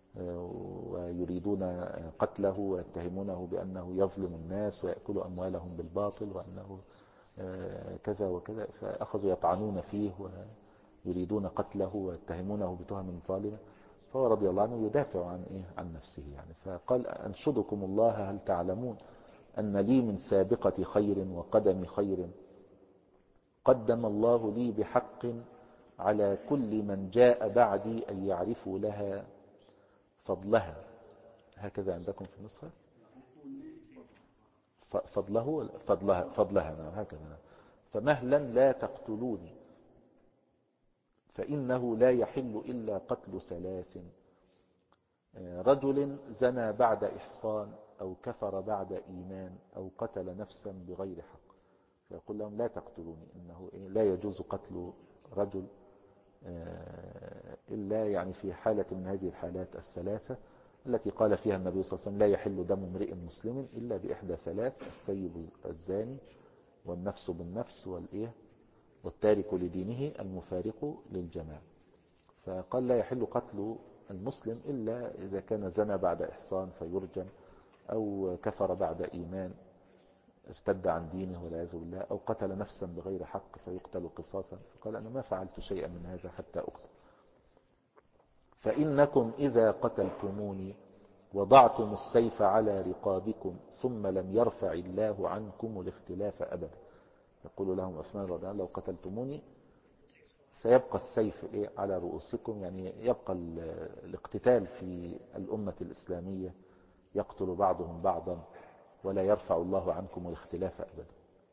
ويريدون قتله ويتهمونه بأنه يظلم الناس ويأكل أموالهم بالباطل وأنه كذا وكذا، فأخذوا يطعنون فيه ويريدون قتله ويتهمونه بتهم ظالمة. فهو رضي الله عنه يدافع عن إيه؟ عن نفسه يعني. فقال أنشدكم الله هل تعلمون أن لي من سابقة خير وقدم خير قدم الله لي بحق على كل من جاء بعدي أن يعرفوا لها فضلها. هكذا عندكم في النسخة فضلها نعم هكذا. فمهلا لا تقتلوني فإنه لا يحل إلا قتل ثلاث: رجل زنى بعد إحصان أو كفر بعد إيمان أو قتل نفسا بغير حق. فيقول لهم لا تقتلوني، إنه لا يجوز قتل رجل إلا يعني في حالة من هذه الحالات الثلاثة التي قال فيها النبي صلى الله عليه وسلم لا يحل دم امرئ مسلم إلا بإحدى ثلاث: الثيب الزاني والنفس بالنفس والتارك لدينه المفارق للجماعة. فقال لا يحل قتل المسلم إلا إذا كان زنى بعد إحصان فيرجم، أو كفر بعد إيمان ارتد عن دينه والعياذ بالله، أو قتل نفسا بغير حق فيقتل قصاصا. فقال أنا ما فعلت شيئا من هذا حتى أقتل. فإنكم إذا قتلتموني وضعتم السيف على رقابكم ثم لم يرفع الله عنكم الاختلاف أبدا. يقول لهم عثمان رضي الله عنه لو قتلتموني سيبقى السيف على رؤوسكم، يعني يبقى الاقتتال في الأمة الإسلامية، يقتل بعضهم بعضا ولا يرفع الله عنكم الاختلاف أبدا.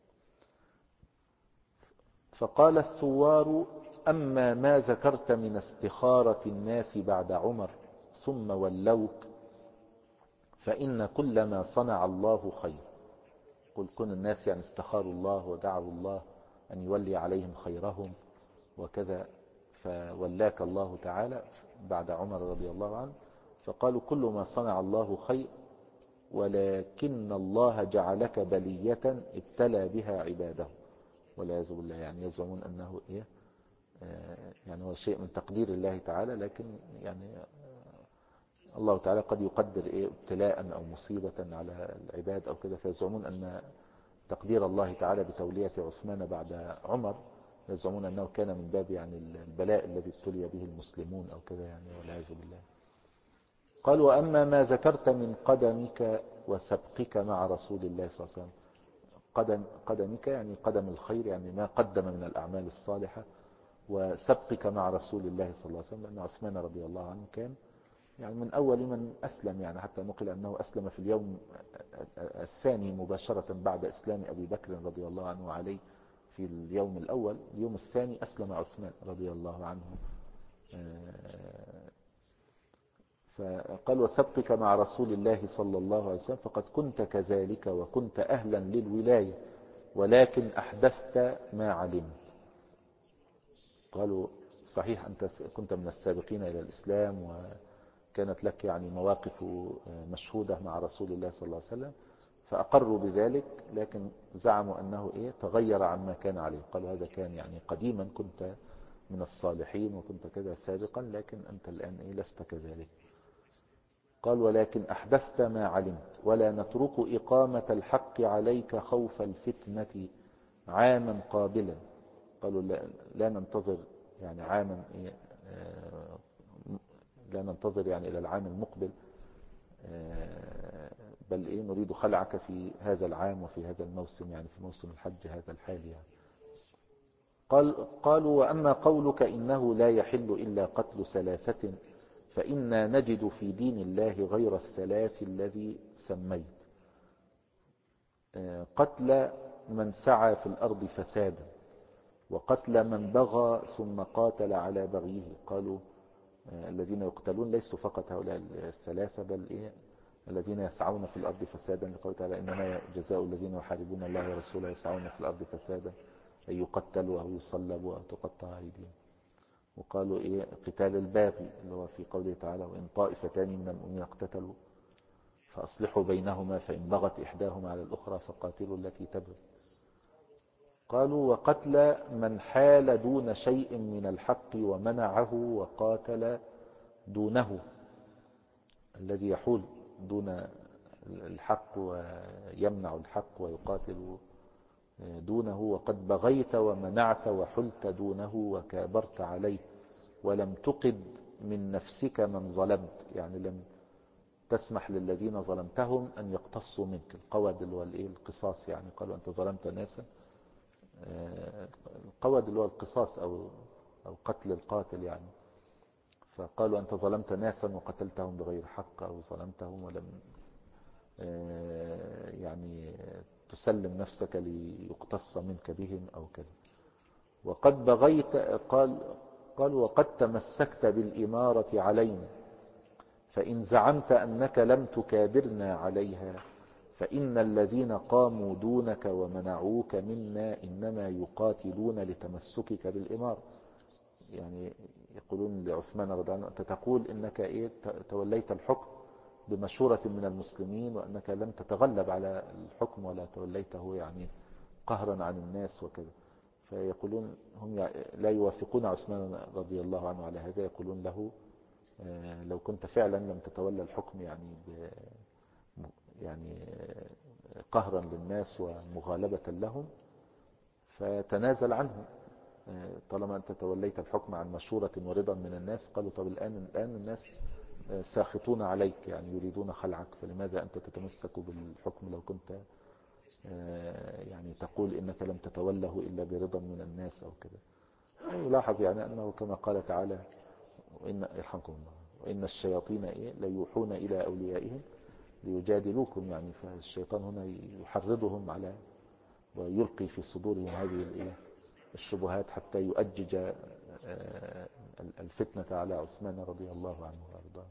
فقال الثوار أما ما ذكرت من استخارة الناس بعد عمر ثم ولوك فإن كل ما صنع الله خير. قل كن الناس يعني استخاروا الله ودعوا الله أن يولي عليهم خيرهم وكذا، فولاك الله تعالى بعد عمر رضي الله عنه. فقالوا كل ما صنع الله خير ولكن الله جعلك بلية ابتلى بها عباده والعياذ بالله. يعني يزعمون أنه يعني هو شيء من تقدير الله تعالى، لكن يعني الله تعالى قد يقدر ابتلاء أو مصيبة على العباد أو كذا، فيزعمون أن تقدير الله تعالى بتولية عثمان بعد عمر يزعمون أنه كان من باب يعني البلاء الذي ابتلي به المسلمون أو كذا يعني والعياذ بالله. قال وأما ما ذكرت من قدمك وسبقك مع رسول الله صلى الله عليه وسلم، قدمك يعني قدم الخير، يعني ما قدم من الأعمال الصالحة، وسبقك مع رسول الله صلى الله عليه وسلم، لأن عثمان رضي الله عنه كان يعني من أول من أسلم، يعني حتى نقل أنه أسلم في اليوم الثاني مباشرة بعد إسلام أبي بكر رضي الله عنه عليه. في اليوم الأول اليوم الثاني أسلم عثمان رضي الله عنه. فقال وسبقك مع رسول الله صلى الله عليه وسلم فقد كنت كذلك وكنت أهلا للولاية ولكن أحدثت ما علمت. قالوا صحيح أنت كنت من السابقين إلى الإسلام وكانت لك يعني مواقف مشهودة مع رسول الله صلى الله عليه وسلم، فأقروا بذلك، لكن زعموا أنه تغير عما كان عليه. قالوا هذا كان يعني قديما كنت من الصالحين وكنت كذا سابقا، لكن أنت الآن لست كذلك. قال ولكن أحدثت ما علمت ولا نترك إقامة الحق عليك خوف الفتنة عاما قابلا. قالوا لا ننتظر يعني عاما لا ننتظر يعني إلى العام المقبل، بل نريد خلعك في هذا العام وفي هذا الموسم، يعني في موسم الحج هذا الحالي يعني. قالوا وأما قولك إنه لا يحل إلا قتل ثلاثة فإنا نجد في دين الله غير الثلاث الذي سميت، قتل من سعى في الأرض فسادا وقتل من بغى ثم قاتل على بغيه. قالوا الذين يقتلون ليسوا فقط هؤلاء الثلاثة، بل الذين يسعون في الأرض فسادا، لقوله تعالى إنما جزاء الذين يحاربون الله ورسوله يسعون في الأرض فسادا أن يقتلوا أو يصلبوا أو تقطع أيديهم. وقالوا قتال الباغي اللي هو في قوله تعالى وإن طائفتان من المؤمنين اقتتلوا فأصلحوا بينهما فإن بغت إحداهما على الأخرى فقاتلوا التي تبغي. قالوا وقتل من حال دون شيء من الحق ومنعه وقاتل دونه، الذي يحول دون الحق ويمنع الحق ويقاتل دونه. وقد بغيت ومنعت وحلت دونه وكابرت عليه ولم تقد من نفسك من ظلمت، يعني لم تسمح للذين ظلمتهم أن يقتصوا منك. القود اللي هو القصاص، يعني قالوا أنت ظلمت ناسا، القود اللي هو القصاص أو قتل القاتل يعني. فقالوا أنت ظلمت ناسا وقتلتهم بغير حق أو ظلمتهم ولم يعني تسلم نفسك ليقتص منك بهم أو كذا. وقد بغيت قال وقد تمسكت بالإمارة علينا فإن زعمت أنك لم تكابرنا عليها فإن الذين قاموا دونك ومنعوك منا إنما يقاتلون لتمسكك بالإمارة. يعني يقولون لعثمان رضي الله عنه أنت تقول إنك توليت الحكم بمشورة من المسلمين وأنك لم تتغلب على الحكم ولا توليته يعني قهرا عن الناس وكذا. فيقولون هم لا يوافقون عثمان رضي الله عنه على هذا، يقولون له لو كنت فعلا لم تتولى الحكم يعني قهرا للناس ومغالبة لهم فتنازل عنه، طالما أنت توليت الحكم عن مشورة ورضا من الناس. قالوا طب الآن الناس ساخطون عليك، يعني يريدون خلعك، فلماذا أنت تتمسك بالحكم لو كنت يعني تقول إنك لم تتوله إلا برضا من الناس أو كذا. يلاحظ يعني أنه كما قال تعالى يرحمكم الله وإن الشياطين ليوحون إلى أوليائهم ليجادلوكم، يعني فالشيطان هنا يحرضهم على ويلقي في صدورهم هذه الشبهات حتى يؤجج الفتنة على عثمان رضي الله عنه وارضاه.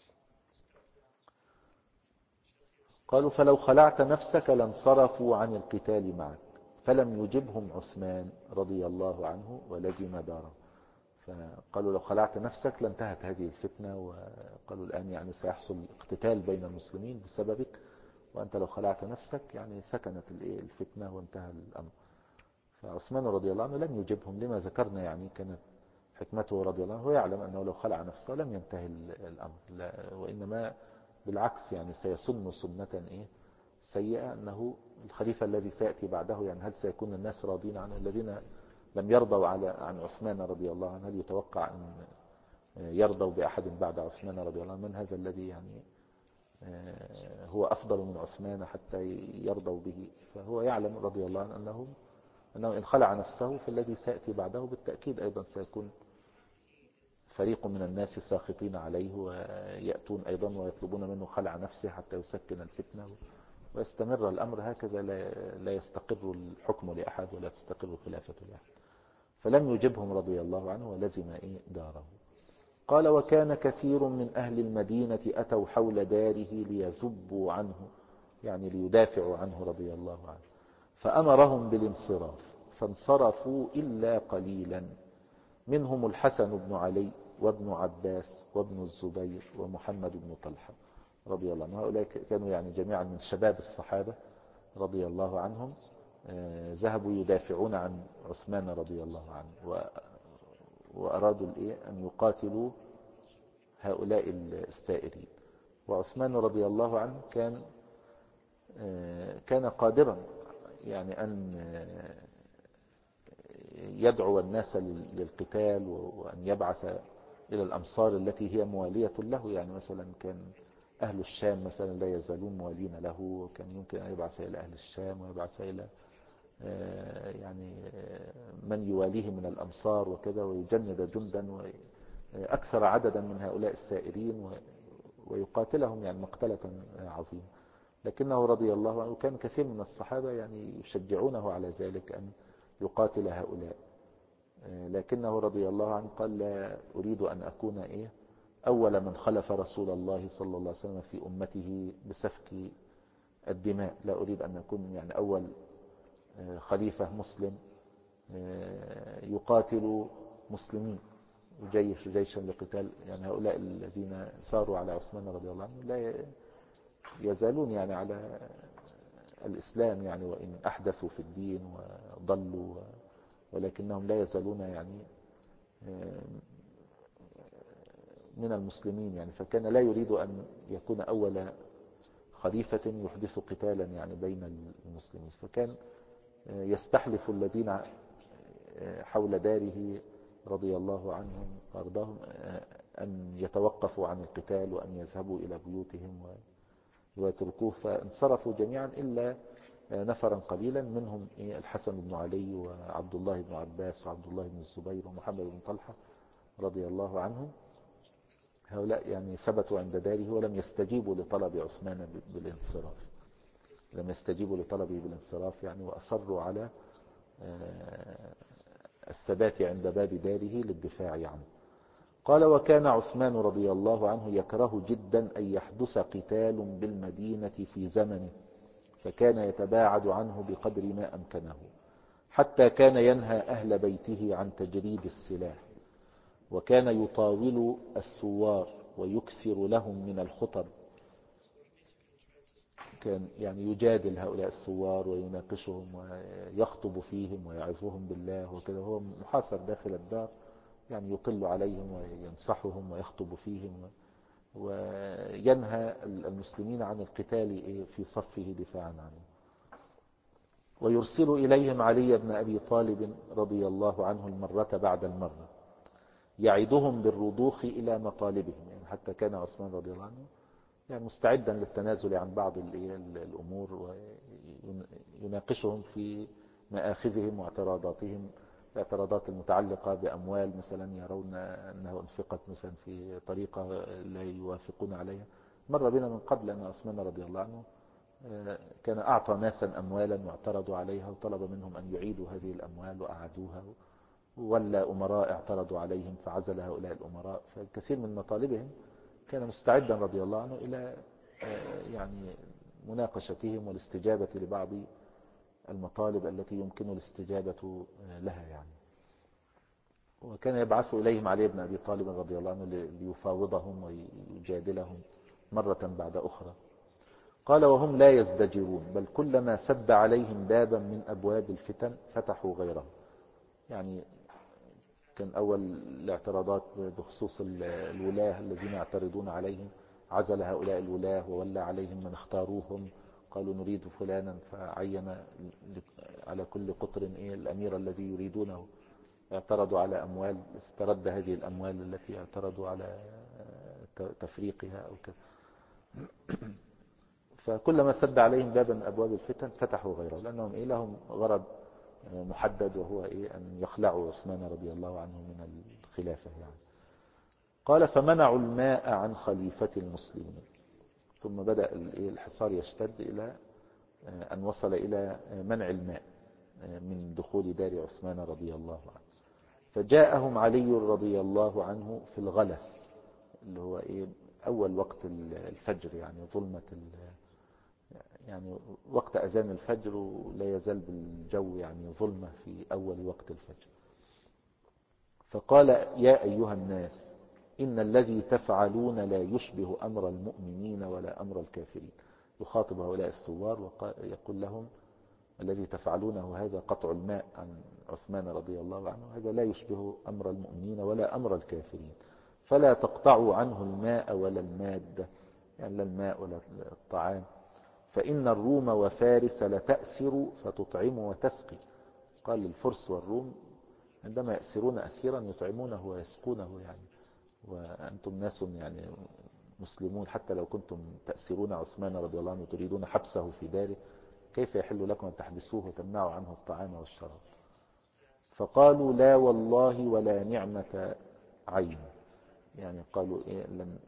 قالوا فلو خلعت نفسك لانصرفوا عن القتال معك فلم يجبهم عثمان رضي الله عنه ولزم داره. فقالوا لو خلعت نفسك لانتهت هذه الفتنة، وقالوا الآن يعني سيحصل اقتتال بين المسلمين بسببك، وأنت لو خلعت نفسك يعني سكنت الفتنة وانتهى الأمر. فعثمان رضي الله عنه لم يجبهم لما ذكرنا، يعني كانت حكمته رضي الله عنه هو يعلم أنه لو خلع نفسه لم ينتهي الأمر، وإنما بالعكس يعني سيسن سنة سيئة، أنه الخليفة الذي سيأتي بعده يعني هل سيكون الناس راضين عنه؟ الذين لم يرضوا عن عثمان رضي الله عنه هل يتوقع أن يرضوا بأحد بعد عثمان رضي الله عنه؟ من هذا الذي يعني هو أفضل من عثمان حتى يرضوا به؟ فهو يعلم رضي الله عنه أنه إن خلع نفسه فالذي سيأتي بعده بالتأكيد أيضا سيكون فريق من الناس ساخطين عليه ويأتون أيضا ويطلبون منه خلع نفسه حتى يسكن الفتنة ويستمر الأمر هكذا، لا يستقر الحكم لأحد ولا تستقر الخلافة لأحد. فلم يجبهم رضي الله عنه ولزم داره. قال وكان كثير من أهل المدينة أتوا حول داره ليذبوا عنه، يعني ليدافعوا عنه رضي الله عنه، فأمرهم بالانصراف، فانصرفوا إلا قليلا، منهم الحسن بن علي وابن عباس وابن الزبير ومحمد بن طلحة رضي الله عنه. هؤلاء كانوا يعني جميعا من شباب الصحابة رضي الله عنهم، ذهبوا يدافعون عن عثمان رضي الله عنه، وأرادوا أن يقاتلوا هؤلاء الثائرين. وعثمان رضي الله عنه كان قادرا يعني أن يدعو الناس للقتال، وأن يبعث إلى الأمصار التي هي موالية له. يعني مثلا كان أهل الشام مثلا لا يزالون موالين له، كان يمكن أن يبعث إلى أهل الشام ويبعث إلى يعني من يواليه من الأمصار وكذا، ويجند جندا أكثر عددا من هؤلاء الثائرين ويقاتلهم يعني مقتلة عظيمة. لكنه رضي الله عنه كان كثير من الصحابة يعني يشجعونه على ذلك أن يقاتل هؤلاء، لكنه رضي الله عنه قال لا أريد أن أكون أول من خلف رسول الله صلى الله عليه وسلم في أمته بسفك الدماء، لا أريد أن أكون يعني أول خليفة مسلم يقاتل مسلمين جيشا لقتال يعني هؤلاء الذين ساروا على عثمان رضي الله عنه، لا يزالون يعني على الإسلام يعني، وإن أحدثوا في الدين وضلوا، ولكنهم لا يزالون يعني من المسلمين يعني. فكان لا يريد أن يكون أول خليفة يحدث قتالا يعني بين المسلمين، فكان يستحلف الذين حول داره رضي الله عنهم وأرضاهم أن يتوقفوا عن القتال وأن يذهبوا إلى بيوتهم ويتركوه، فانصرفوا جميعا إلا نفرا قليلا، منهم الحسن بن علي وعبد الله بن عباس وعبد الله بن الزبير ومحمد بن طلحة رضي الله عنهم. هؤلاء يعني ثبتوا عند داره ولم يستجيبوا لطلب عثمان بالانصراف، لم يستجيبوا لطلبه بالانصراف يعني، وأصروا على الثبات عند باب داره للدفاع عنه. قال وكان عثمان رضي الله عنه يكره جدا أن يحدث قتال بالمدينة في زمنه، فكان يتباعد عنه بقدر ما أمكنه، حتى كان ينهى أهل بيته عن تجريد السلاح، وكان يطاول الثوار ويكثر لهم من الخطب، كان يعني يجادل هؤلاء الثوار ويناقشهم ويخطب فيهم ويعظهم بالله وكذا، هو محاصر داخل الدار يعني يطل عليهم وينصحهم ويخطب فيهم وينهى المسلمين عن القتال في صفه دفاعا عنه. ويرسل إليهم علي بن أبي طالب رضي الله عنه المرة بعد المرة يعدهم بالرضوخ إلى مطالبهم، يعني حتى كان عثمان رضي الله عنه يعني مستعدا للتنازل عن بعض الأمور، ويناقشهم في مآخذهم واعتراضاتهم، الاعتراضات المتعلقة بأموال مثلا يرون أنه انفقت مثلا في طريقة لا يوافقون عليها. مر بنا من قبل أن عثمان رضي الله عنه كان أعطى ناسا أموالا واعترضوا عليها وطلب منهم أن يعيدوا هذه الأموال وأعادوها، ولا أمراء اعترضوا عليهم فعزل هؤلاء الأمراء. فكثير من مطالبهم كان مستعدا رضي الله عنه إلى يعني مناقشتهم والاستجابة لبعض المطالب التي يمكن الاستجابة لها يعني. وكان يبعث إليهم علي بن أبي طالب رضي الله عنه ليفاوضهم ويجادلهم مرة بعد أخرى. قال وهم لا يزدجرون، بل كلما سد عليهم بابا من أبواب الفتن فتحوا غيره. يعني كان أول الاعتراضات بخصوص الولاة الذين يعترضون عليهم، عزل هؤلاء الولاة وولى عليهم من اختاروهم، قالوا نريد فلانا فعين على كل قطر الأمير الذي يريدونه. اعترضوا على أموال، استرد هذه الأموال التي اعترضوا على تفريقها أو كذا. فكلما سد عليهم بابا من أبواب الفتن فتحوا غيره، لأنهم لهم غرض محدد، وهو أن يخلعوا عثمان رضي الله عنه من الخلافة يعني. قال فمنعوا الماء عن خليفة المسلمين، ثم بدأ الحصار يشتد إلى أن وصل إلى منع الماء من دخول دار عثمان رضي الله عنه. فجاءهم علي رضي الله عنه في الغلس، اللي هو إيه أول وقت الفجر، يعني ظلمة يعني وقت أذان الفجر، ولا يزال بالجو يعني ظلمة في أول وقت الفجر. فقال يا أيها الناس إن الذي تفعلون لا يشبه أمر المؤمنين ولا أمر الكافرين. يخاطب هؤلاء الثوار ويقول لهم الذي تفعلونه هذا قطع الماء عن عثمان رضي الله عنه، هذا لا يشبه أمر المؤمنين ولا أمر الكافرين، فلا تقطعوا عنه الماء ولا المادة، يعني لا الماء ولا الطعام، فإن الروم وفارس لتأسر فتطعم وتسقي. قال الفرس والروم عندما يأسرون أسيرا يطعمونه ويسقونه، يعني وأنتم ناس يعني مسلمون، حتى لو كنتم تأسرون عثمان رضي الله عنه تريدون حبسه في داره، كيف يحل لكم أن تحبسوه وتمنعوا عنه الطعام والشراب؟ فقالوا لا والله ولا نعمة عين، يعني قالوا إيه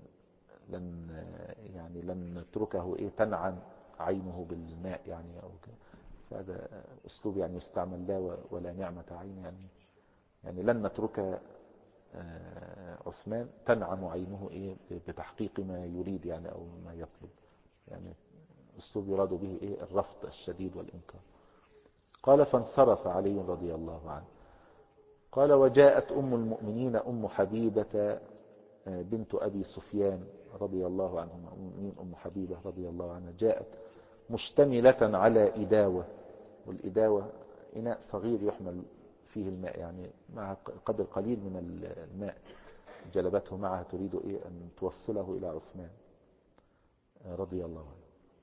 لن نتركه إيه تنعم عينه بالماء يعني أو كده. فهذا أسلوب يعني يستعمل لا ولا نعمة عين، يعني لن نترك عثمان تنعم عينه إيه بتحقيق ما يريد يعني أو ما يطلب، يعني أسلوب يراد به إيه الرفض الشديد والإنكار. قال فانصرف علي رضي الله عنه. قال وجاءت أم المؤمنين أم حبيبة بنت أبي سفيان رضي الله عنهما، أم حبيبة رضي الله عنها، جاءت مشتملة على إداوة، والإداوة إناء صغير يحمل فيه الماء، يعني مع قدر قليل من الماء جلبته معها تريد إيه أن توصله إلى عثمان رضي الله عنه.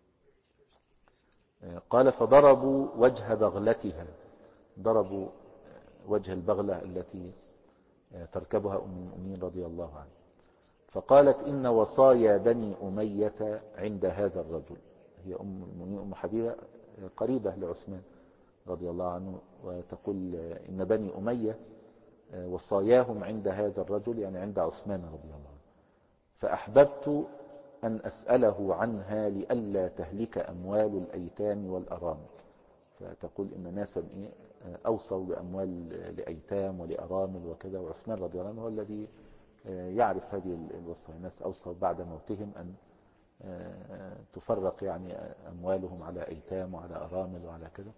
قال فضربوا وجه بغلتها، ضربوا وجه البغلة التي تركبها أم المؤمنين رضي الله عنه. فقالت إن وصايا بني أمية عند هذا الرجل، هي أم المؤمنين أم حبيبة قريبة لعثمان رضي الله عنه، وتقول إن بني أمية وصاياهم عند هذا الرجل، يعني عند عثمان رضي الله عنه، فأحببت أن أسأله عنها لئلا تهلك أموال الأيتام والأرامل. فتقول إن ناسا أوصوا بأموال لأيتام ولأرامل وكذا، وعثمان رضي الله عنه هو الذي يعرف هذه الوصايا. الناس أوصوا بعد موتهم أن تفرق يعني أموالهم على أيتام وعلى أرامل وعلى كذا،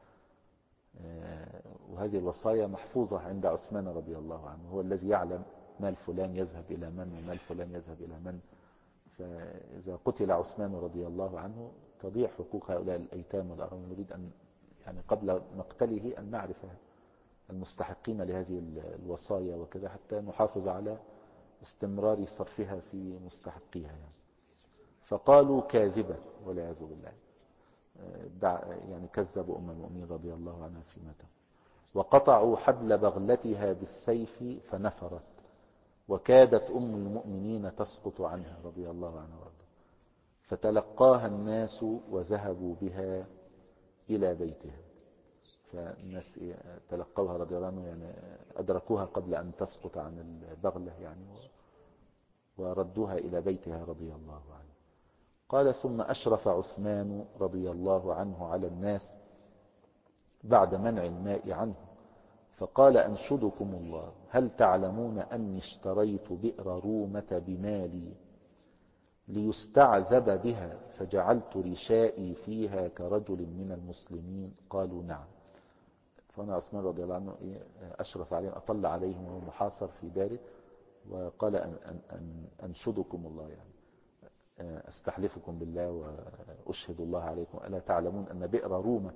وهذه الوصايا محفوظة عند عثمان رضي الله عنه، هو الذي يعلم مال فلان يذهب إلى من ومال فلان يذهب إلى من. فإذا قتل عثمان رضي الله عنه تضيع حقوق هؤلاء الأيتام والأرامل. نريد أن يعني قبل مقتله أن نعرف المستحقين لهذه الوصايا وكذا، حتى نحافظ على استمرار صرفها في مستحقيها يعني. فقالوا كاذبة والعياذ بالله، يعني كذبوا أم المؤمنين رضي الله عنها فيما تم. وقطعوا حبل بغلتها بالسيف فنفرت، وكادت أم المؤمنين تسقط عنها رضي الله عنها وارضاها. فتلقاها الناس وذهبوا بها إلى بيتها. فالناس تلقوها رضي الله عنه، يعني أدركوها قبل أن تسقط عن البغلة يعني، وردوها إلى بيتها رضي الله عنه. قال ثم أشرف عثمان رضي الله عنه على الناس بعد منع الماء عنه، فقال أنشدكم الله هل تعلمون أني اشتريت بئر رومة بمالي ليستعذب بها، فجعلت رشائي فيها كرجل من المسلمين؟ قالوا نعم. فهنا عثمان رضي الله عنه أشرف عليهم، أطل عليهم وهو محاصر في داره، وقال أن أنشدكم الله، يعني أستحلفكم بالله وأشهد الله عليكم ألا تعلمون أن بئر رومة،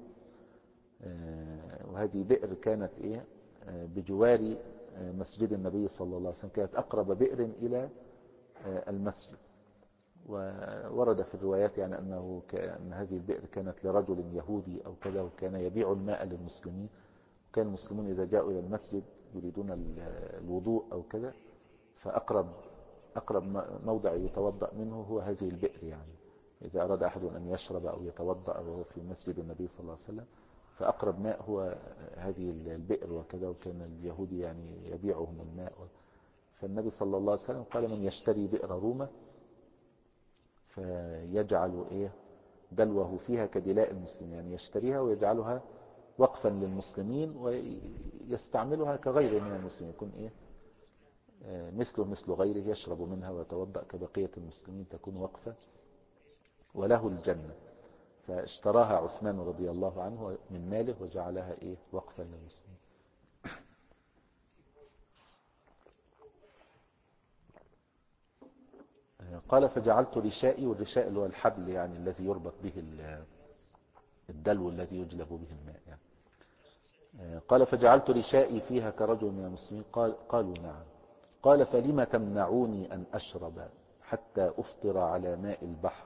وهذه بئر كانت بجوار مسجد النبي صلى الله عليه وسلم، كانت أقرب بئر إلى المسجد. وورد في الروايات يعني أن هذه البئر كانت لرجل يهودي أو كذا، وكان يبيع الماء للمسلمين. وكان المسلمون إذا جاءوا إلى المسجد يريدون الوضوء أو كذا، فأقرب موضع يتوضأ منه هو هذه البئر، يعني إذا أراد أحد أن يشرب أو يتوضأ وهو في مسجد النبي صلى الله عليه وسلم، فأقرب ماء هو هذه البئر وكذا. وكان اليهودي يعني يبيعهم الماء. فالنبي صلى الله عليه وسلم قال من يشتري بئر رومة فيجعل دلوه فيها كدلاء المسلمين، يعني يشتريها ويجعلها وقفا للمسلمين ويستعملها كغيره من المسلمين، يكون مثله مثل غيره يشرب منها ويتوضأ كبقية المسلمين، تكون وقفة وله الجنة. فاشتراها عثمان رضي الله عنه من ماله وجعلها وقفا للمسلمين. قال فجعلت رشائي، والرشاء اللي هو الحبل يعني الذي يربط به الدلو الذي يجلب به الماء يعني. قال فجعلت رشائي فيها كرجل من المسلمين. قالوا نعم. قال فلم تمنعوني أن أشرب حتى أفطر على ماء البحر؟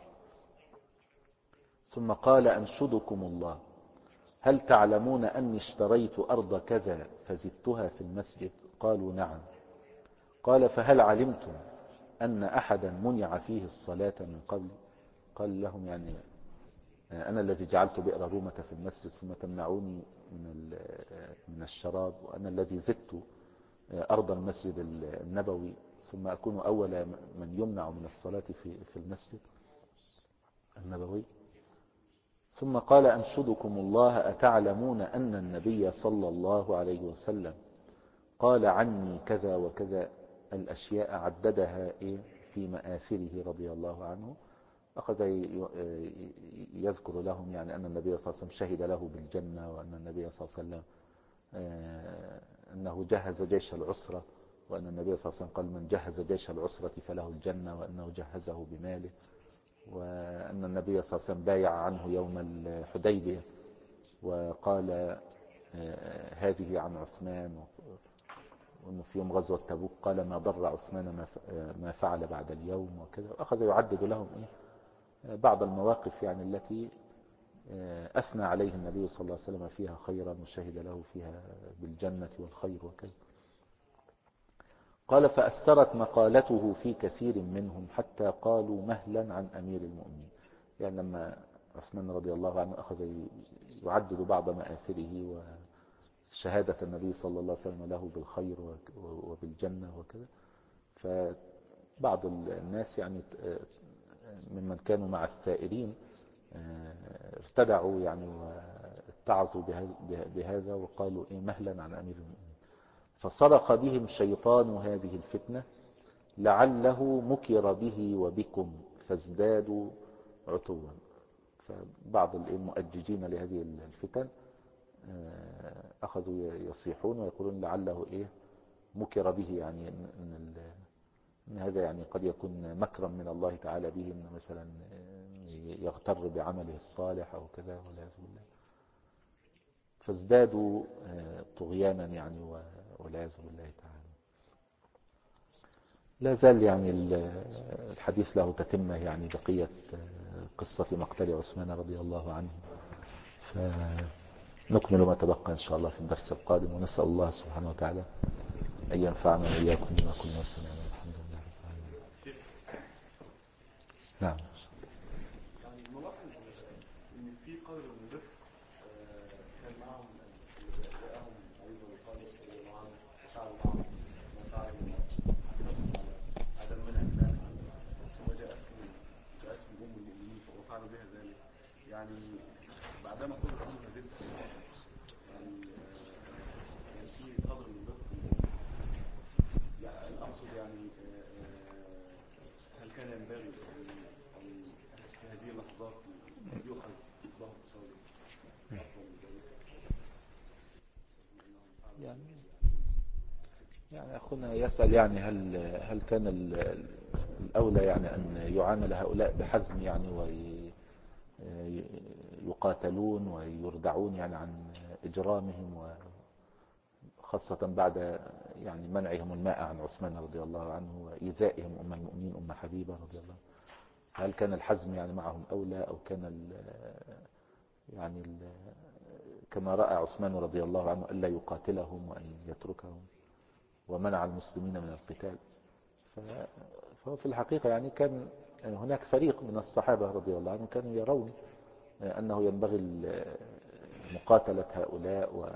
ثم قال أنشدكم الله، هل تعلمون أني اشتريت أرض كذا فزدتها في المسجد؟ قالوا نعم. قال فهل علمتم أن أحدا منع فيه الصلاة من قبل؟ قال لهم يعني أنا الذي جعلت بئر رومة في المسجد ثم تمنعوني من الشراب، وأنا الذي زدت أرض المسجد النبوي ثم أكون أول من يمنع من الصلاة في المسجد النبوي. ثم قال أنشدكم الله، أتعلمون أن النبي صلى الله عليه وسلم قال عني كذا وكذا؟ الأشياء عددها في مآثره رضي الله عنه. أخذ يذكر لهم يعني أن النبي صلى الله عليه وسلم شهد له بالجنة، وأن النبي صلى الله عليه وسلم أنه جهز جيش العسرة، وأن النبي صلى الله عليه وسلم قال من جهز جيش العسرة فله الجنة، وأنه جهزه بماله، وأن النبي صلى الله عليه وسلم بايع عنه يوم الحديبية وقال هذه عن عثمان، وأنه في يوم غزوة تبوك قال ما ضر عثمان ما فعل بعد اليوم وكذا. وأخذ يعدد لهم بعض المواقف يعني التي أثنى عليه النبي صلى الله عليه وسلم فيها خيرا وشهد له فيها بالجنة والخير وكذا. قال فأثرت مقالته في كثير منهم حتى قالوا مهلا عن أمير المؤمنين. يعني لما عثمان رضي الله عنه أخذ يعدد بعض مآثره وشهادة النبي صلى الله عليه وسلم له بالخير وبالجنة وكذا، فبعض الناس يعني ممن كانوا مع الثائرين ارتدعوا يعني واتعظوا بهذا وقالوا مهلا عن أمير المؤمنين. فصرخ بهم شيطان هذه الفتنة لعله مكر به وبكم فازدادوا عتوا. فبعض المؤججين لهذه الفتن أخذوا يصيحون ويقولون لعله مكر به، يعني إن هذا يعني قد يكون مكرا من الله تعالى به، إن مثلا يغتر بعمله الصالح أو كذا والعياذ بالله. فازدادوا طغيانا يعني والعياذ بالله تعالى. لا زال يعني الحديث له تتمة، يعني بقية قصة مقتل عثمان رضي الله عنه، فنكمل ما تبقى إن شاء الله في الدرس القادم، ونسأل الله سبحانه وتعالى أن ينفعنا وإياكم بما كنا سمعنا. الحمد لله رب العالمين. نعم. يعني الملاحظ ان في قدر من الرفق كان معهم جاءهم علي بن طالب رضي الله عنه وفعل معهم ما فعل حثهم على عدم منع الناس عنه، ثم جاءتهم ام المؤمنين وفعلوا بها ذلك. يعني بعدما قلت الامر نزلت يعني في قدر من الرفق. يعني اقصد يعني هل كان ينبغي في هذه اللحظات يؤخذ ضغط صادق يعني أخونا يسأل يعني هل كان الأولى يعني أن يعامل هؤلاء بحزم يعني ويقاتلون ويردعون يعني عن إجرامهم، وخاصة بعد يعني منعهم الماء عن عثمان رضي الله عنه وإيذائهم أم المؤمنين أم حبيبة رضي الله عنه؟ هل كان الحزم يعني معهم أولى، أو كان يعني كما رأى عثمان رضي الله عنه ألا يقاتلهم وأن يتركهم ومنع المسلمين من القتال؟ فهو في الحقيقة يعني كان هناك فريق من الصحابة رضي الله عنهم كانوا يرون أنه ينبغي مقاتلة هؤلاء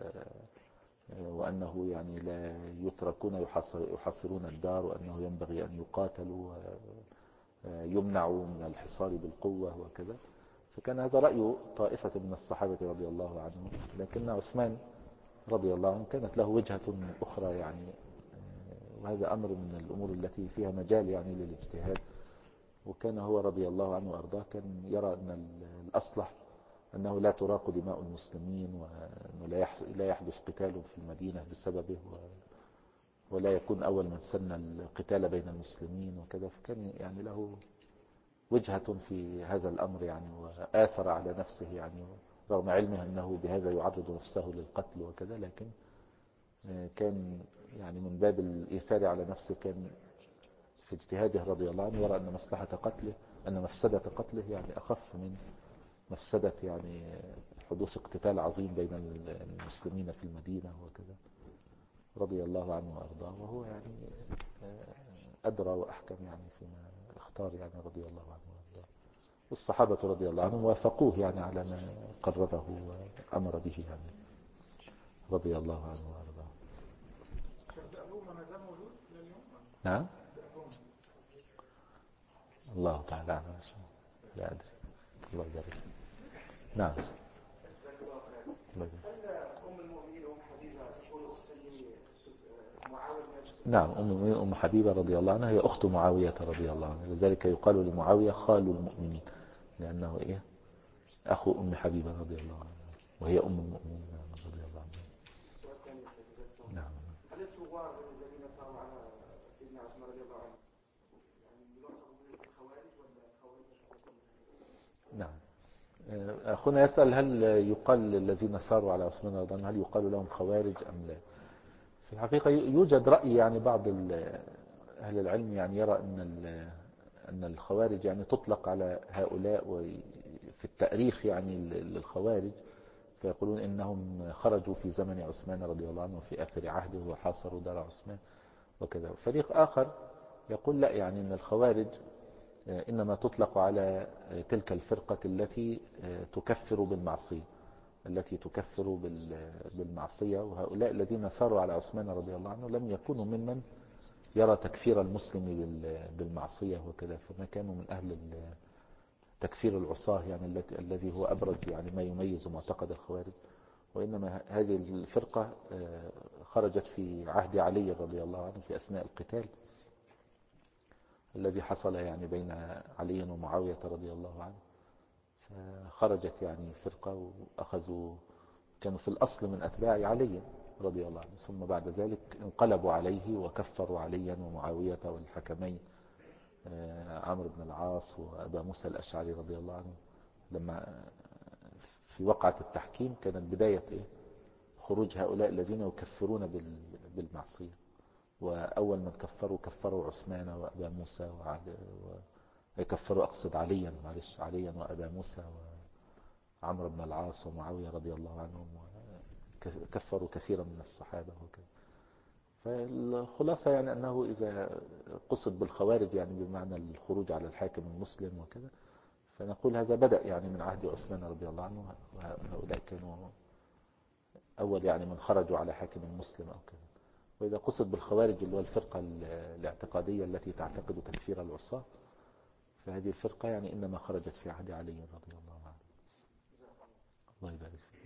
وأنه يعني لا يتركون يحاصرون الدار، وأنه ينبغي أن يقاتلوا ويمنعوا من الحصار بالقوة وكذا. فكان هذا رأي طائفة من الصحابة رضي الله عنهم. لكن عثمان رضي الله عنه كانت له وجهة أخرى يعني، وهذا أمر من الأمور التي فيها مجال يعني للاجتهاد. وكان هو رضي الله عنه وأرضاه كان يرى أن الأصلح أنه لا تراق دماء المسلمين، وأنه لا يحدث قتال في المدينة بسببه، ولا يكون أول من سن القتال بين المسلمين وكذا. فكان يعني له وجهة في هذا الأمر يعني، وآثر على نفسه يعني، رغم علمه أنه بهذا يعرض نفسه للقتل وكذا، لكن كان يعني من باب الإيثار على نفسه كان في اجتهاده رضي الله عنه يرى أن مفسدة قتله يعني أخف من مفسدة يعني حدوث اقتتال عظيم بين المسلمين في المدينة وكذا، رضي الله عنه وأرضاه. وهو يعني أدرى وأحكم يعني فيما اختار يعني، رضي الله عنه وأرضاه. والصحابة رضي الله عنهم وافقوه يعني على ما قرره وأمر به يعني، رضي الله عنه وأرضاه. نعم، الله تعالى عنه، لا أدري، الله يبارك. نعم. نعم، أم المؤمنين أم حبيبة رضي الله عنها هي أخت معاوية رضي الله عنه، لذلك يقال لمعاوية خال المؤمنين، لأنه إيه أخو أم حبيبة رضي الله عنها، وهي أم المؤمنين رضي الله عنها. نعم. هل الثوار الذين صاروا على سيدنا عثمان رضي الله عنه يعني يلقبوا بالخوارج ولا الخوارج؟ نعم. أخونا يسأل هل يقال الذين ساروا على عثمان رضي الله عنه هل يقال لهم خوارج أم لا؟ في الحقيقة يوجد رأي يعني بعض أهل العلم يعني يرى أن الخوارج يعني تطلق على هؤلاء، وفي التاريخ يعني للخوارج فيقولون إنهم خرجوا في زمن عثمان رضي الله عنه في آخر عهده وحاصروا دار عثمان وكذا. فريق آخر يقول لا، يعني أن الخوارج إنما تطلق على تلك الفرقة التي تكفر بالمعصية، وهؤلاء الذين ساروا على عثمان رضي الله عنه لم يكونوا ممن يرى تكفير المسلم بالمعصية وكذا، فما كانوا من أهل تكفير العصاة يعني الذي هو أبرز يعني ما يميز معتقد الخوارج. وإنما هذه الفرقة خرجت في عهد علي رضي الله عنه في أثناء القتال الذي حصل يعني بين علي ومعاوية رضي الله عنه. فخرجت يعني فرقة وأخذوا، كانوا في الأصل من أتباع علي رضي الله عنه، ثم بعد ذلك انقلبوا عليه وكفروا عليا ومعاوية والحكمين عمرو بن العاص وأبا موسى الأشعري رضي الله عنه. لما في وقعة التحكيم كانت بداية خروج هؤلاء الذين يكفرون بالمعصية، وأول من كفروا عثمان وأبا موسى ويكفروا أقصد عليا وأبا موسى وعمرو بن العاص ومعاوية رضي الله عنهم، وكفروا كثيرا من الصحابة وكذا. فالخلاصة يعني أنه إذا قصد بالخوارج يعني بمعنى الخروج على الحاكم المسلم وكذا، فنقول هذا بدأ يعني من عهد عثمان رضي الله عنه، وهؤلاء كانوا أول يعني من خرجوا على حاكم المسلم أو كذا. وإذا قصد بالخوارج اللي هو الفرقة الاعتقادية التي تعتقد تكفير العصاة، فهذه الفرقة يعني إنما خرجت في عهد علي رضي الله عنه. الله يبارك فيكم.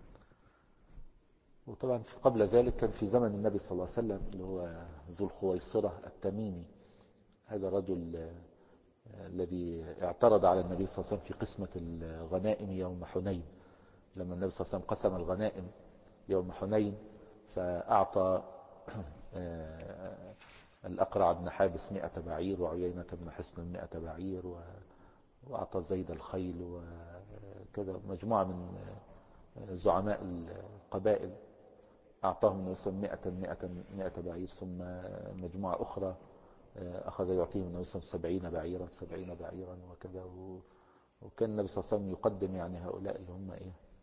وطبعا قبل ذلك كان في زمن النبي صلى الله عليه وسلم اللي هو ذو الخويصرة التميمي، هذا الرجل الذي اعترض على النبي صلى الله عليه وسلم في قسمة الغنائم يوم حنين. لما النبي صلى الله عليه وسلم قسم الغنائم يوم حنين فأعطى الأقرع بن حابس 100 بعير، وعيينة بن حصن 100 بعير، وأعطى زيد الخيل وكذا. مجموعة من زعماء القبائل أعطاهم النبي صلى الله عليه وسلم 100 بعير، ثم مجموعة أخرى أخذ يعطيهم النبي صلى الله عليه وسلم 70 بعيرا وكذا. وكان النبي صلى الله عليه وسلم يقدم يعني هؤلاء اللي هم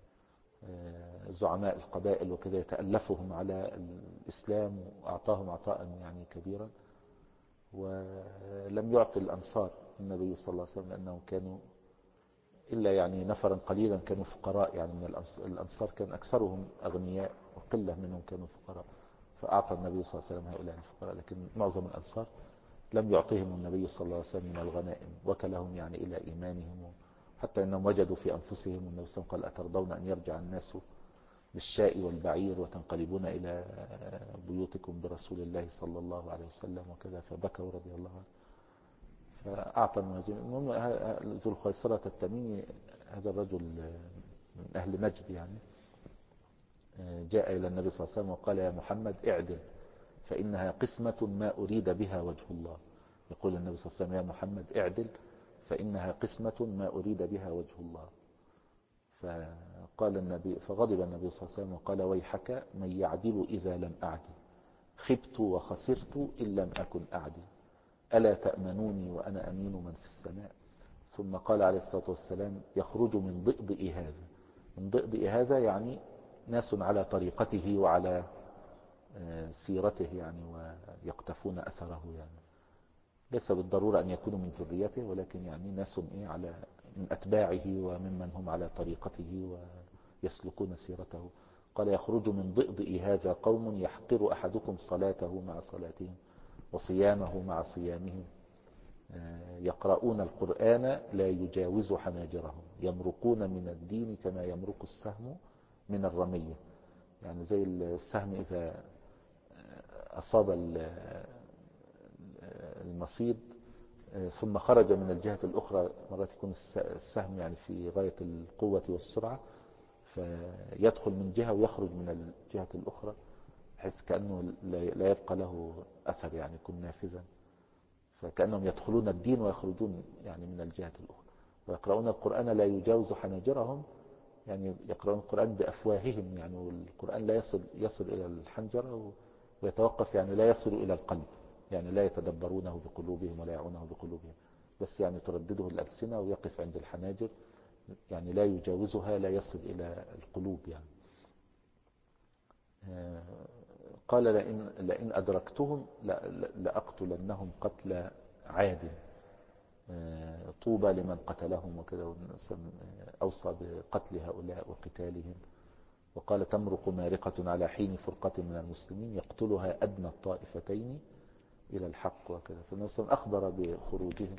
زعماء القبائل وكذا، يتألفهم على الإسلام، وأعطاهم عطاء يعني كبيرا. ولم يعطي الأنصار النبي صلى الله عليه وسلم لأنهم كانوا إلا يعني نفرا قليلا كانوا فقراء، يعني من الأنصار كان أكثرهم أغنياء وقلة منهم كانوا فقراء، فأعطى النبي صلى الله عليه وسلم هؤلاء الفقراء. لكن معظم الأنصار لم يعطيهم النبي صلى الله عليه وسلم من الغنائم، وكلهم يعني إلى إيمانهم، حتى أنهم وجدوا في أنفسهم النبي صلى الله عليه وسلم قال أترضون أن يرجع الناس بالشاء والبعير وتنقلبون إلى بيوتكم برسول الله صلى الله عليه وسلم وكذا، فبكوا رضي الله عنه. فأعطى المهاجرين. المهم ذو الخيصرة التميمي هذا الرجل من أهل نجد يعني، جاء إلى النبي صلى الله عليه وسلم وقال: يا محمد اعدل فإنها قسمة ما أريد بها وجه الله. يقول النبي صلى الله عليه وسلم: يا محمد اعدل فإنها قسمة ما أريد بها وجه الله. فقال النبي، فغضب النبي صلى الله عليه وسلم وقال: ويحك من يعدل إذا لم أعدل، خبت وخسرت إن لم أكن أعدل، ألا تأمنوني وأنا أمين من في السماء. ثم قال عليه الصلاة والسلام: يخرج من ضئضئ هذا. من ضئضئ هذا يعني ناس على طريقته وعلى سيرته يعني، ويقتفون أثره يعني، ليس بالضرورة أن يكونوا من ذريته، ولكن يعني ناس على من أتباعه وممن هم على طريقته ويسلكون سيرته. قال: يخرج من ضئضئ هذا قوم يحقر أحدكم صلاته مع صلاتهم وصيامه مع صيامهم، يقرؤون القرآن لا يجاوز حناجرهم، يمرقون من الدين كما يمرق السهم من الرمية. يعني زي السهم إذا أصاب المصيد ثم خرج من الجهة الأخرى، مرات يكون السهم يعني في غاية القوة والسرعة، فيدخل من جهة ويخرج من الجهة الأخرى، بحيث كأنه لا يبقى له أثر يعني، يكون نافذا. فكأنهم يدخلون الدين ويخرجون يعني من الجهة الأخرى. ويقرؤون القرآن لا يجاوز حناجرهم، يعني يقرؤون القرآن بأفواههم يعني، والقرآن لا يصل إلى الحنجرة ويتوقف، يعني لا يصل إلى القلب، يعني لا يتدبرونه بقلوبهم ولا يعونه بقلوبهم، بس يعني تردده الألسنة ويقف عند الحناجر، يعني لا يجاوزها، لا يصل إلى القلوب يعني. قال: لئن أدركتهم لأقتلنهم قتل عاد، طوبى لمن قتلهم وكذا. أوصى بقتل هؤلاء وقتالهم. وقال: تمرق مارقة على حين فرقة من المسلمين يقتلها أدنى الطائفتين إلى الحق وكذا. فالنبي أخبر بخروجهم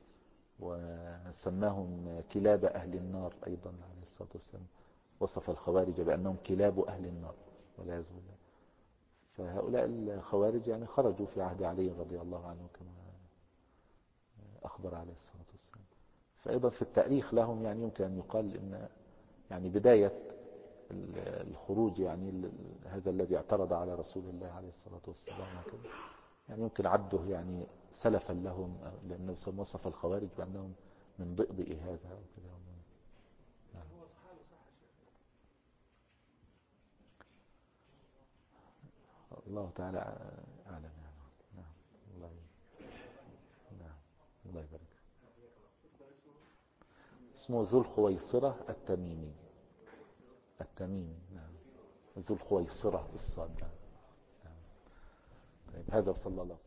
وسماهم كلاب أهل النار أيضا عليه الصلاة والسلام. وصف الخوارج بأنهم كلاب أهل النار والعياذ بالله. فهؤلاء الخوارج يعني خرجوا في عهد علي رضي الله عنه كما أخبر عليه الصلاة والسلام. فأيضا في التاريخ لهم يعني يمكن أن يقال إن يعني بداية الخروج يعني هذا الذي اعترض على رسول الله عليه الصلاة والسلام وكذا، يعني يمكن عده يعني سلفا لهم، لأن النبي صلى الله عليه وسلم وصف الخوارج بأنهم من ضئضئ هذا وكذا. نعم. الله تعالى أعلم. نعم. الله يبارك. اسمه ذو الخويصرة التميمي. نعم. ذو الخويصرة بالصاد. نعم. طيب، هذا صلى الله عليه وسلم.